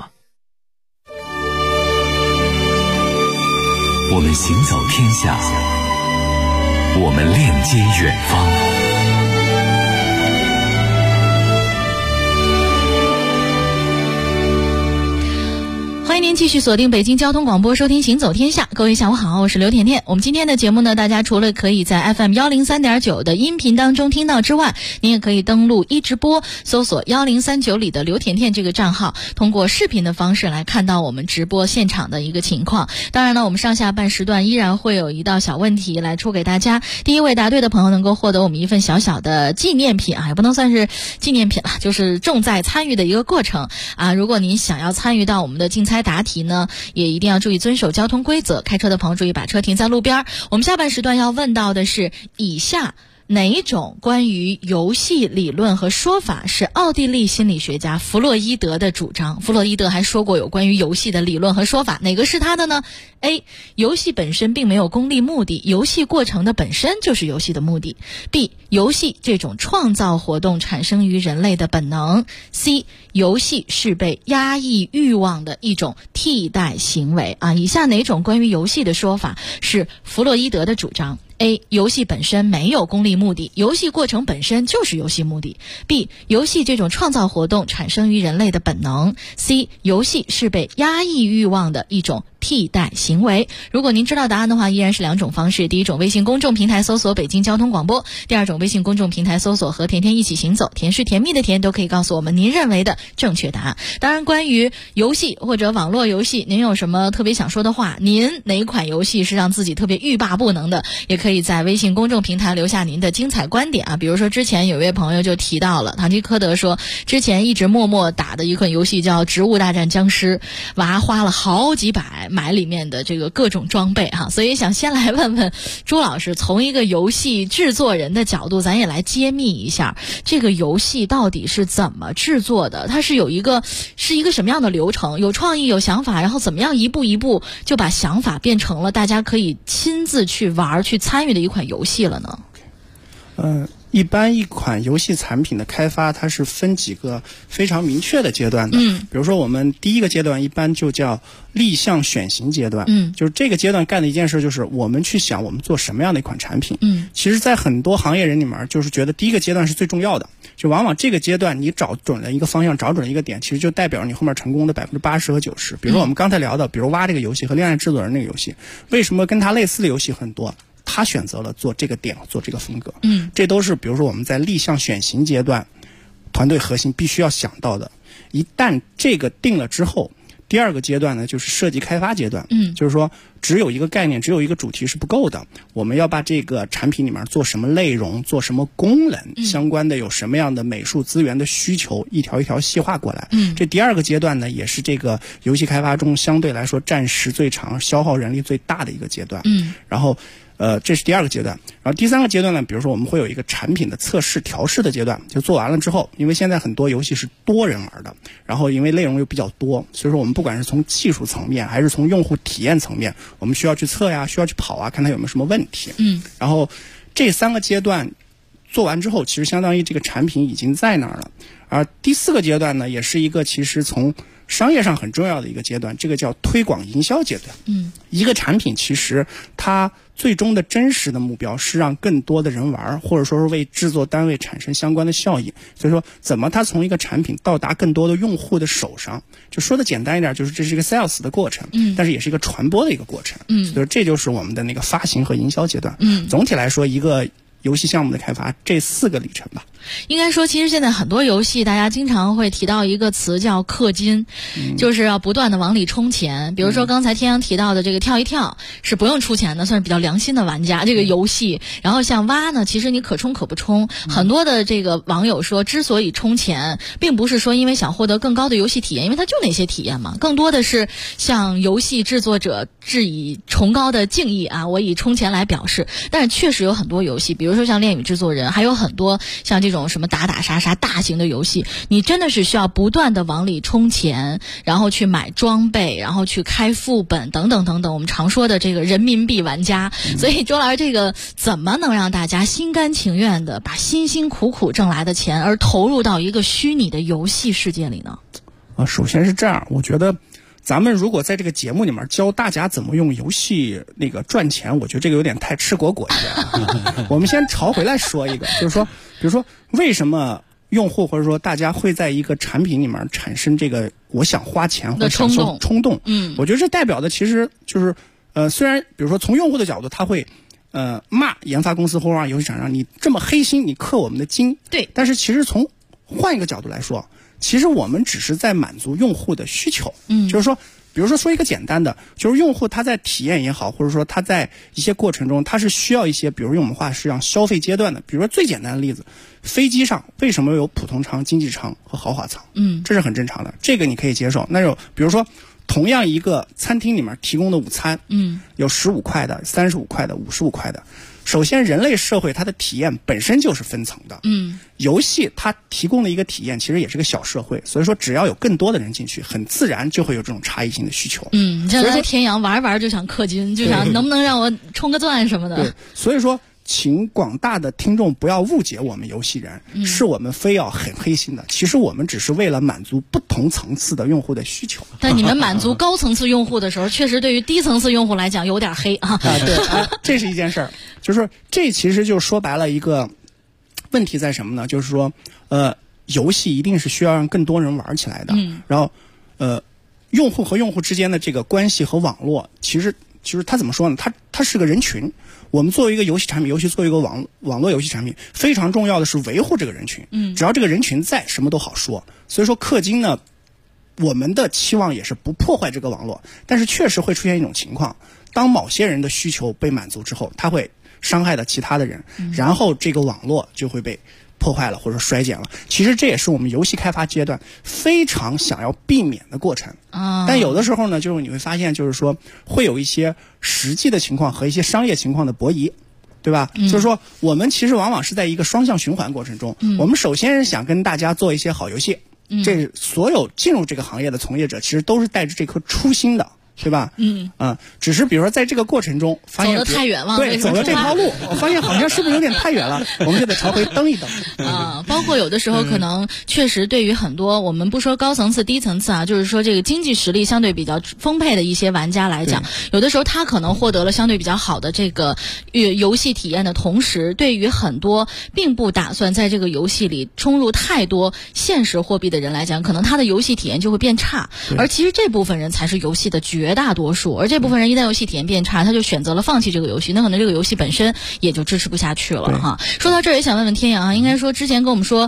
我们行走天下，我们链接远方。 欢迎您继续锁定北京交通广播，收听行走天下。各位下午好，我是刘甜甜。我们今天的节目呢，大家除了可以在 FM 103.9的音频当中听到之外，您也可以登录一直播，搜索1039里的刘甜甜这个账号，通过视频的方式来看到我们直播现场的一个情况。当然呢，我们上下半时段依然会有一道小问题来出给大家。第一位答对的朋友能够获得我们一份小小的纪念品啊，也不能算是纪念品了，就是重在参与的一个过程啊。如果您想要参与到我们的竞猜答题呢，也一定要注意遵守交通规则，开车的朋友注意把车停在路边。我们下半时段要问到的是以下哪一种关于游戏理论和说法是奥地利心理学家弗洛伊德的主张？弗洛伊德还说过有关于游戏的理论和说法，哪个是他的呢？ A. 游戏本身并没有功利目的，游戏过程的本身就是游戏的目的。 B. 游戏这种创造活动产生于人类的本能。 C. 游戏是被压抑欲望的一种替代行为啊。以下哪种关于游戏的说法是弗洛伊德的主张？A. 游戏本身没有功利目的，游戏过程本身就是游戏目的。 B. 游戏这种创造活动产生于人类的本能。 C. 游戏是被压抑欲望的一种替代行为。如果您知道答案的话，依然是2种方式。第一种，微信公众平台搜索北京交通广播；第二种，微信公众平台搜索和甜甜一起行走，甜是甜蜜的甜，都可以告诉我们您认为的正确答案。当然，关于游戏或者网络游戏，您有什么特别想说的话？您哪一款游戏是让自己特别欲罢不能的？也可以在微信公众平台留下您的精彩观点啊。比如说之前有位朋友就提到了，唐吉诃德说之前一直默默打的一款游戏叫《植物大战僵尸》，娃花了好几百买里面的这个各种装备哈，所以想先来问问朱老师，从一个游戏制作人的角度，咱也来揭秘一下这个游戏到底是怎么制作的，它是一个什么样的流程，有创意有想法，然后怎么样一步一步就把想法变成了大家可以亲自去玩去参与的一款游戏了呢？ 一般一款游戏产品的开发，它是分几个非常明确的阶段的。比如说我们第一个阶段一般就叫立项选型阶段。就是这个阶段干的一件事就是我们去想我们做什么样的一款产品。其实在很多行业人里面就是觉得第一个阶段是最重要的，就往往这个阶段你找准了一个方向，找准了一个点，其实就代表你后面成功的80%和90%。比如说我们刚才聊的，比如挖这个游戏和恋爱制作人那个游戏，为什么跟它类似的游戏很多？他选择了做这个点，做这个风格。这都是比如说我们在立项选型阶段团队核心必须要想到的。一旦这个定了之后， 第二个阶段呢，就是设计开发阶段。就是说只有一个概念，只有一个主题是不够的，我们要把这个产品里面做什么内容，做什么功能，相关的有什么样的美术资源的需求，一条一条细化过来。这第二个阶段呢，也是这个游戏开发中相对来说占时最长、消耗人力最大的一个阶段。然后这是第二个阶段。然后第三个阶段呢，比如说我们会有一个产品的测试调试的阶段，就做完了之后，因为现在很多游戏是多人玩的，然后因为内容又比较多，所以说我们不管是从技术层面还是从用户体验层面，我们需要去测呀，需要去跑啊，看它有没有什么问题。然后这3个阶段做完之后，其实相当于这个产品已经在那儿了。而第4个阶段呢，也是一个其实从商业上很重要的一个阶段，这个叫推广营销阶段。一个产品其实它最终的真实的目标是让更多的人玩，或者说是为制作单位产生相关的效益。所以说怎么它从一个产品到达更多的用户的手上，就说的简单一点，就是这是一个 sales 的过程，但是也是一个传播的一个过程。所以这就是我们的那个发行和营销阶段。总体来说，一个游戏项目的开发这4个里程吧。 应该说其实现在很多游戏大家经常会提到一个词叫氪金，就是要不断的往里充钱。比如说刚才天阳提到的这个跳一跳是不用出钱的，算是比较良心的玩家这个游戏。然后像蛙呢，其实你可充可不充。很多的这个网友说，之所以充钱并不是说因为想获得更高的游戏体验，因为它就那些体验嘛，更多的是向游戏制作者致以崇高的敬意啊，我以充钱来表示。但是确实有很多游戏，比如说像恋与制作人，还有很多像这种什么打打杀杀大型的游戏，你真的是需要不断的往里充钱，然后去买装备，然后去开副本等等等等，我们常说的这个人民币玩家。所以周老师，这个怎么能让大家心甘情愿的把辛辛苦苦挣来的钱而投入到一个虚拟的游戏世界里呢？ 首先是这样，我觉得咱们如果在这个节目里面教大家怎么用游戏那个赚钱，我觉得这个有点太吃果果一点。我们先朝回来说一个，就是说比如说为什么用户或者说大家会在一个产品里面产生这个我想花钱或者享受冲动。我觉得这代表的其实就是虽然比如说从用户的角度他会骂研发公司或者骂游戏厂商，你这么黑心，你氪我们的金。 对， 但是其实从换一个角度来说，其实我们只是在满足用户的需求。就是说比如说一个简单的，就是用户他在体验也好，或者说他在一些过程中他是需要一些，比如用我们话是让消费阶段的。比如说最简单的例子，飞机上为什么有普通舱、经济舱和豪华舱？这是很正常的，这个你可以接受。那就比如说同样一个餐厅里面提供的午餐，有15块的、35块的、55块的。首先人类社会它的体验本身就是分层的，游戏它提供的一个体验其实也是个小社会，所以说只要有更多的人进去，很自然就会有这种差异性的需求。 你像在天阳玩一玩就想氪金，就想能不能让我充个钻什么的。 对，所以说请广大的听众不要误解我们游戏人，是我们非要很黑心的，其实我们只是为了满足不同层次的用户的需求。 但你们满足高层次用户的时候，确实对于低层次用户来讲有点黑啊。 对，这是一件事儿，就是这其实就说白了一个问题在什么呢？就是说游戏一定是需要让更多人玩起来的。然后用户和用户之间的这个关系和网络，其实它怎么说呢？它是个人群。我们作为一个游戏产品，尤其作为一个网络游戏产品，非常重要的是维护这个人群。只要这个人群在，什么都好说。所以说氪金呢，我们的期望也是不破坏这个网络，但是确实会出现一种情况，当某些人的需求被满足之后，他会伤害到其他的人，然后这个网络就会被破坏了或者衰减了。其实这也是我们游戏开发阶段非常想要避免的过程。但有的时候呢，就是你会发现，就是说会有一些实际的情况和一些商业情况的博弈，对吧？就是说我们其实往往是在一个双向循环过程中，我们首先是想跟大家做一些好游戏，这所有进入这个行业的从业者其实都是带着这颗初心的，对吧？只是比如说在这个过程中发现走得太远了， 对，走了这条路，我发现好像是不是有点太远了，我们就得朝回蹬一蹬。 包括有的时候可能确实对于很多我们不说高层次低层次啊，就是说这个经济实力相对比较丰沛的一些玩家来讲，有的时候他可能获得了相对比较好的这个游戏体验的同时，对于很多并不打算在这个游戏里充入太多现实货币的人来讲，可能他的游戏体验就会变差。而其实这部分人才是游戏的绝大多数，而这部分人一旦游戏体验变差，他就选择了放弃这个游戏，那可能这个游戏本身也就支持不下去了哈。说到这儿也想问问天阳啊，应该说之前跟我们说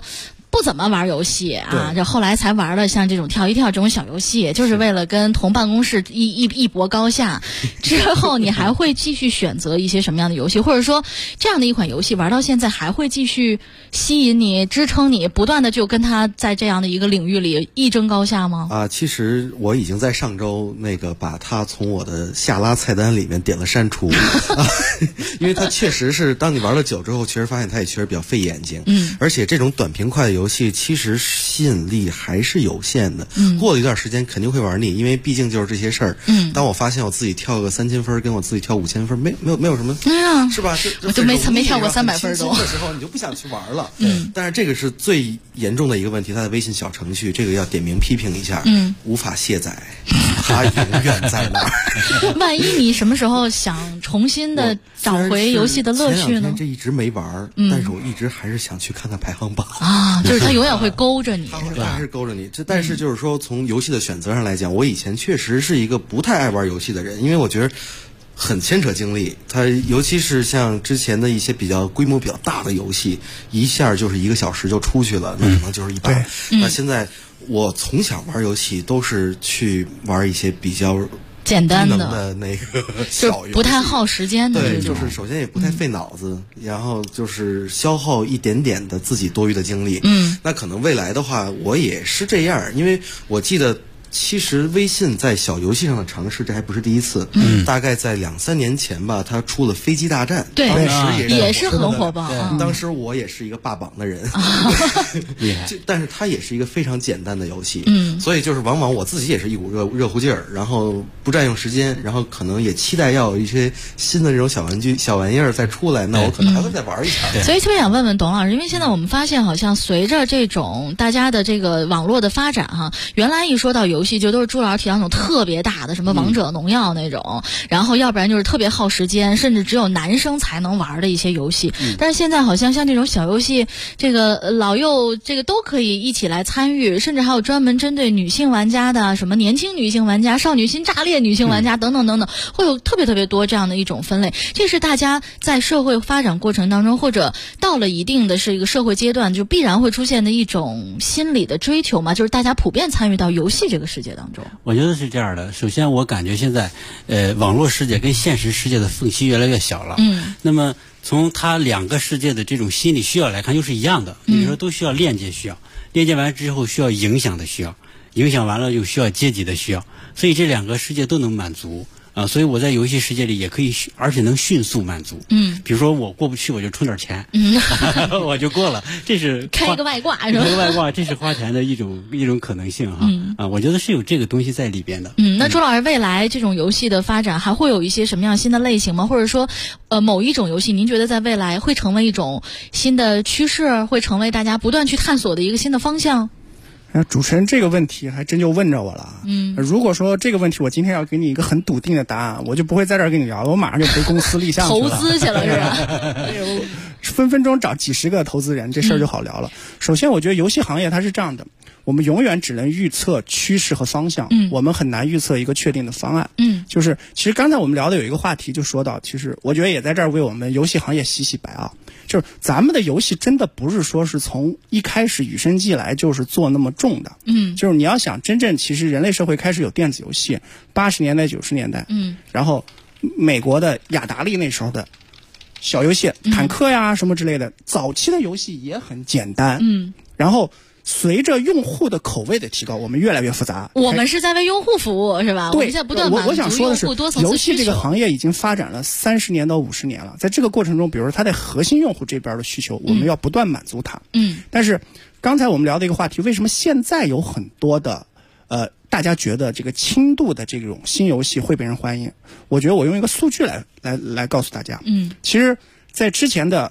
不怎么玩游戏啊，这后来才玩了像这种跳一跳这种小游戏，就是为了跟同办公室一搏高下。之后你还会继续选择一些什么样的游戏，或者说这样的一款游戏玩到现在还会继续吸引你、支撑你，不断的就跟他在这样的一个领域里一争高下吗？ 其实我已经在上周把它从我的下拉菜单里面点了删除，因为它确实是当你玩了久之后，确实发现它也确实比较费眼睛。而且这种短平快的游戏其实吸引力还是有限的。过了一段时间肯定会玩腻，因为毕竟就是这些事儿。当我发现我自己跳个3000分跟我自己跳5000分没有什么，是吧？ 我就没跳过300分都。 的时候你就不想去玩了。但是这个是最严重的一个问题，它的微信小程序这个要点名批评一下。无法卸载，它永远在那儿。 万一你什么时候想重新的找回游戏的乐趣呢？ 前2天这一直没玩，但是我一直还是想去看看排行榜啊，就是它永远会勾着你， 是吧？还是勾着你。但是就是说，从游戏的选择上来讲，我以前确实是一个不太爱玩游戏的人，因为我觉得很牵扯精力。它尤其是像之前的一些比较规模比较大的游戏，一下就是1个小时就出去了，那可能就是一半。那现在我从小玩游戏都是去玩一些比较简单的小游戏， 就不太耗时间的。 对，就是首先也不太费脑子，然后就是消耗一点点的自己多余的精力。那可能未来的话，我也是这样，因为我记得。其实微信在小游戏上的尝试，这还不是第一次。大概在2-3年前吧，它出了飞机大战， 对， 当时也是很火爆。 当时我也是一个霸榜的人，厉害。但是它也是一个非常简单的游戏，所以就是往往我自己也是一股热乎劲儿，然后不占用时间，然后可能也期待要有一些新的这种小玩具、小玩意儿再出来，那我可能还会再玩一下。 所以特别想问问董老师，因为现在我们发现，好像随着这种大家的这个网络的发展哈，原来一说到游戏就都是朱老师提到那种特别大的什么王者荣耀那种，然后要不然就是特别耗时间，甚至只有男生才能玩的一些游戏。但是现在好像这种小游戏，这个老幼这个都可以一起来参与，甚至还有专门针对女性玩家的，什么年轻女性玩家、少女心炸裂女性玩家等等等等，会有特别多这样的一种分类。这是大家在社会发展过程当中，或者到了一定的是一个社会阶段，就必然会出现的一种心理的追求嘛，就是大家普遍参与到游戏这个世界当中。 我觉得是这样的。首先，我感觉现在，网络世界跟现实世界的缝隙越来越小了。那么从它两个世界的这种心理需要来看，又是一样的。比如说，都需要链接需要，链接完之后需要影响的需要，影响完了又需要阶级的需要，所以这两个世界都能满足。所以我在游戏世界里也可以，而且能迅速满足。比如说我过不去，我就充点钱，我就过了。这是开一个外挂，是吧？ 开一个外挂，这是花钱的一种可能性哈。我觉得是有这个东西在里边的。 那朱老师，未来这种游戏的发展还会有一些什么样新的类型吗？或者说，某一种游戏，您觉得在未来会成为一种新的趋势，会成为大家不断去探索的一个新的方向？ 主持人这个问题还真就问着我了。如果说这个问题我今天要给你一个很笃定的答案，我就不会在这儿跟你聊了，我马上就回公司立项去了， 投资去了是吧？ 分分钟找几十个投资人，这事儿就好聊了。首先，我觉得游戏行业它是这样的，我们永远只能预测趋势和方向，我们很难预测一个确定的方案。就是其实刚才我们聊的有一个话题就说到，其实我觉得也在这儿为我们游戏行业洗洗白啊。就是咱们的游戏真的不是说是从一开始与生俱来就是做那么重的。就是你要想真正其实人类社会开始有电子游戏，80年代90年代，然后美国的雅达利那时候的小游戏，坦克呀什么之类的，早期的游戏也很简单。然后随着用户的口味的提高，我们越来越复杂。 我们是在为用户服务，是吧？ 对， 我们现在不断满足用户多层次需求。 游戏这个行业已经发展了30年到50年了，在这个过程中，比如说它在核心用户这边的需求，我们要不断满足它。但是刚才我们聊的一个话题，为什么现在有很多的大家觉得这个轻度的这种新游戏会被人欢迎？我觉得我用一个数据来告诉大家。其实，在之前的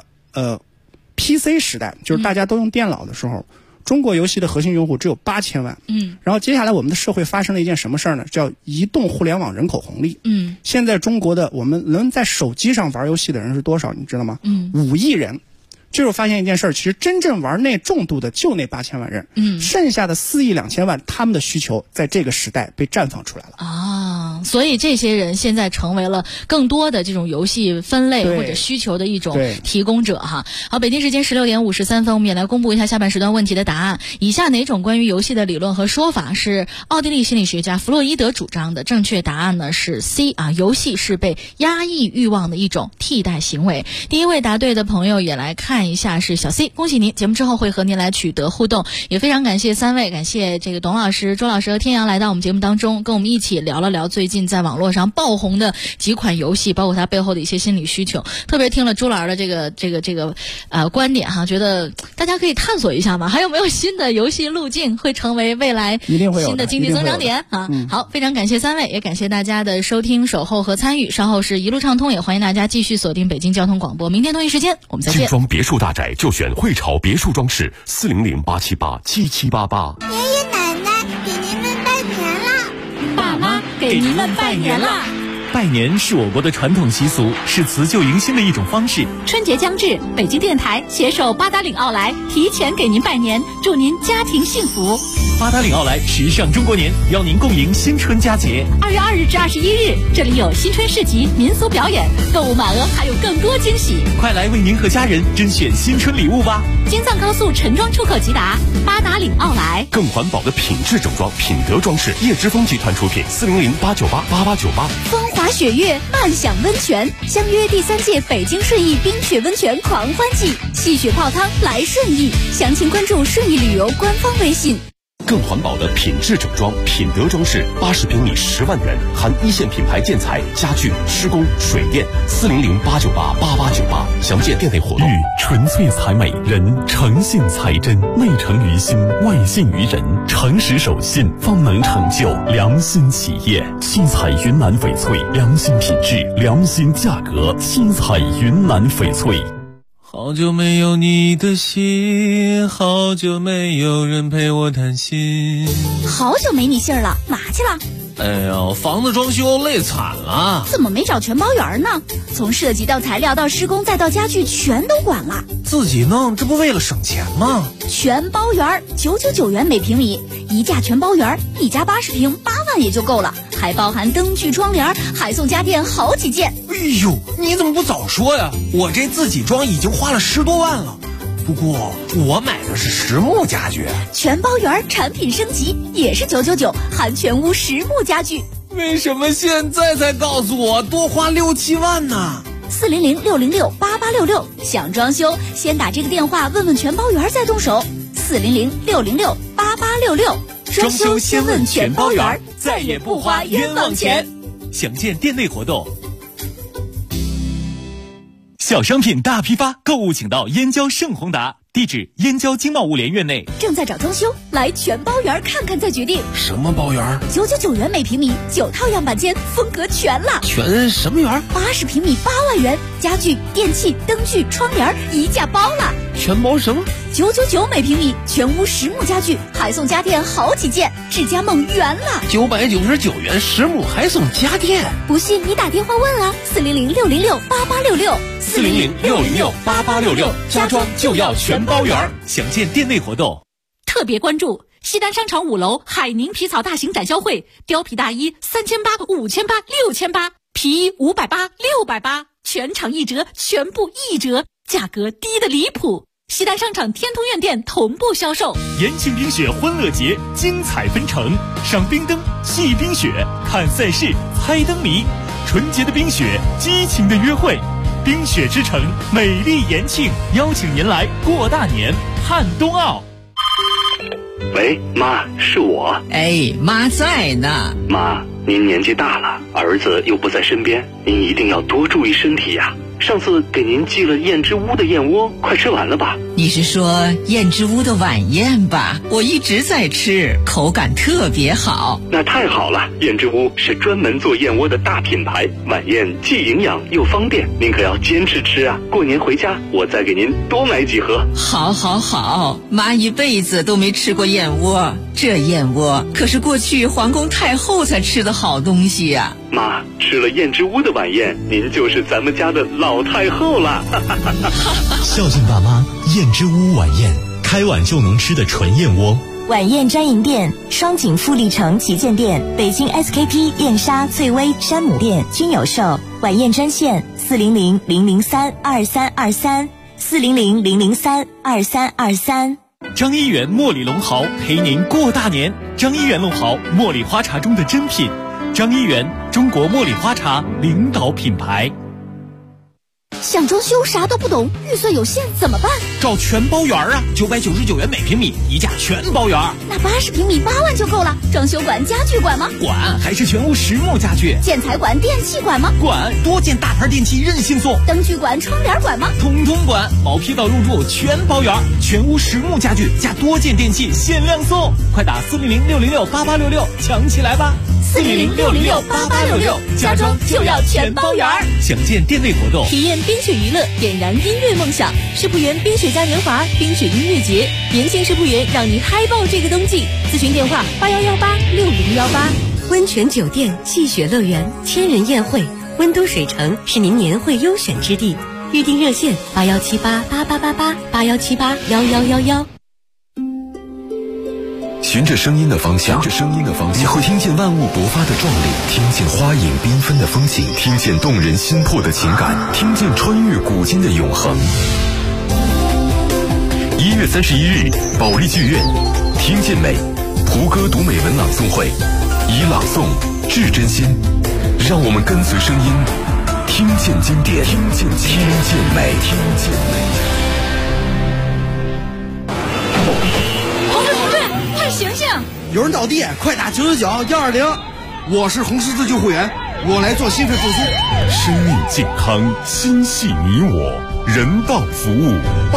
PC 时代，就是大家都用电脑的时候，中国游戏的核心用户只有8000万。然后接下来我们的社会发生了一件什么事儿呢？叫移动互联网人口红利。现在中国的我们能在手机上玩游戏的人是多少？你知道吗？5亿人。这时候发现一件事儿，其实真正玩那重度的就那8000万人，剩下的4亿2千万，他们的需求在这个时代被绽放出来了。 所以这些人现在成为了更多的这种游戏分类或者需求的一种提供者哈。好，北京时间16点53分，我们也来公布一下下半时段问题的答案。以下哪种关于游戏的理论和说法是奥地利心理学家弗洛伊德主张的？正确答案呢是 C 啊，游戏是被压抑欲望的一种替代行为。第一位答对的朋友也来看一下是小 C， 恭喜您，节目之后会和您来取得互动。也非常感谢3位，感谢这个董老师、周老师和天阳来到我们节目当中，跟我们一起聊了聊最近在网络上爆红的几款游戏，包括它背后的一些心理需求。特别听了朱老师的这个观点哈，觉得大家可以探索一下嘛，还有没有新的游戏路径会成为未来新的经济增长点啊？好，非常感谢3位，也感谢大家的收听、守候和参与。稍后是一路畅通，也欢迎大家继续锁定北京交通广播。明天同一时间我们再见。 精装别墅大宅就选汇潮别墅装饰，400-878-7788。 爷爷奶奶给您们拜年啦！ 爸妈给您们拜年啦！ 拜年是我国的传统习俗，是辞旧迎新的一种方式。 春节将至，北京电台携手八达岭奥莱提前给您拜年，祝您家庭幸福。 八达岭奥莱时尚中国年，邀您共迎新春佳节。 2月2日至21日，这里有新春市集、民俗表演，购物满额还有更多惊喜。 快来为您和家人甄选新春礼物吧！ 京藏高速陈庄出口即达，八达岭奥莱。 更环保的品质整装，品德装饰，叶之峰集团出品，400-898-8898。 风华雪月，慢享温泉，相约第3届北京顺义冰雪温泉狂欢季，戏雪泡汤来顺义，详情关注顺义旅游官方微信。 更环保的品质整装，品德装饰，80平米10万元，含1线品牌建材、家具、施工、水电，400-898-8898，详见店内活动。 玉纯粹才美，人诚信才真，内诚于心，外信于人，诚实守信，方能成就良心企业。七彩云南翡翠，良心品质，良心价格，七彩云南翡翠。 好久没有你的信，好久没有人陪我谈心。 好久没你信儿了，哪去了？ 哎呀，房子装修累惨了。 怎么没找全包员呢？从设计到材料到施工再到家具全都管了。 自己弄，这不为了省钱吗？ 全包员999元每平米，一价全包员，一家80平8万也就够了，还包含灯具窗帘，还送家电好几件。 哎呦，你怎么不早说呀？我这自己装已经花了10多万了。不过我买的是实木家具， 全包员产品升级也是999，含全屋实木家具。 为什么现在才告诉我多花6、7万呢 ？400-606-8866，想装修先打这个电话问问全包员再动手。400-606-8866， 装修先问全包员，再也不花冤枉钱。详见店内活动。小商品大批发，购物请到燕郊盛宏达，地址燕郊经贸物联院内。 正在找装修，来全包园看看再决定。 什么包园 ？999元每平米，9套样板间，风格全了。 全什么园 ？80平米8万元，家具、电器、灯具、窗帘一价包了。 全包什么 ？999每平米，全屋实木家具，还送家电好几件，智家梦圆了。 999元实木还送家电， 不信你打电话问啊，400-606-8866。 400-606-8866，家装就要全包圆。详见店内活动。 特别关注西单商场5楼海宁皮草大型展销会，貂皮大衣3800、5800、6800，皮衣580、680，全场1折，全部1折，价格低得离谱。西单商场天通苑店同步销售。 延庆冰雪欢乐节精彩纷呈，赏冰灯、戏冰雪、看赛事、猜灯谜，纯洁的冰雪，激情的约会。冰雪之城，美丽延庆，邀请您来过大年，看冬奥。 喂，妈，是我。 哎，妈在呢。 妈，您年纪大了，儿子又不在身边，您一定要多注意身体呀。上次给您寄了燕之屋的燕窝，快吃完了吧？ 你是说燕之屋的晚宴吧？我一直在吃，口感特别好。 那太好了，燕之屋是专门做燕窝的大品牌，晚宴既营养又方便，您可要坚持吃啊！过年回家我再给您多买几盒。 好好好，妈一辈子都没吃过燕窝，这燕窝可是过去皇宫太后才吃的好东西呀。 妈，吃了燕之屋的晚宴，您就是咱们家的老太后了。 孝敬爸妈，燕之屋晚宴，开碗就能吃的纯燕窝， 晚宴专营店、双井富力城旗舰店、北京 SKP 燕莎、翠微、山姆店均有售。晚宴专线400-003-2323，400-003-2323。 张一元茉莉龙豪陪您过大年。张一元龙豪，茉莉花茶中的珍品。张一元，中国茉莉花茶领导品牌。 想装修啥都不懂，预算有限怎么办？ 找全包园啊，999元每平米，一价全包园。 那80平米8万就够了。装修馆、家具馆吗？ 管，还是全屋实木家具。 建材馆、电器馆吗？ 管，多件大牌电器任性送。 灯具馆、窗帘馆吗？ 统统管，毛坯到入住全包园，全屋实木家具加多件电器限量送，快打400-606-8866抢起来吧 ！400-606-8866，家装就要全包园。 详见店内活动。 体验冰雪娱乐，点燃音乐梦想。世仆园冰雪嘉年华冰雪音乐节，年轻世仆园让你嗨爆这个冬季。咨询电话81186018。 温泉酒店、戏雪乐园、千人宴会，温都水城是您年会优选之地。预订热线81788888，81781111。 循着声音的方向，你会听见万物勃发的壮丽，听见花影缤纷的风景，听见动人心魄的情感，听见穿越古今的永恒。1月31日，保利剧院，听见美，胡歌读美文朗诵会，以朗诵致真心，让我们跟随声音，听见经典，听见美。 醒醒！ 有人倒地，快打999-120。我是红十字救护员，我来做心肺复苏。 生命健康，心系你我，人道服务。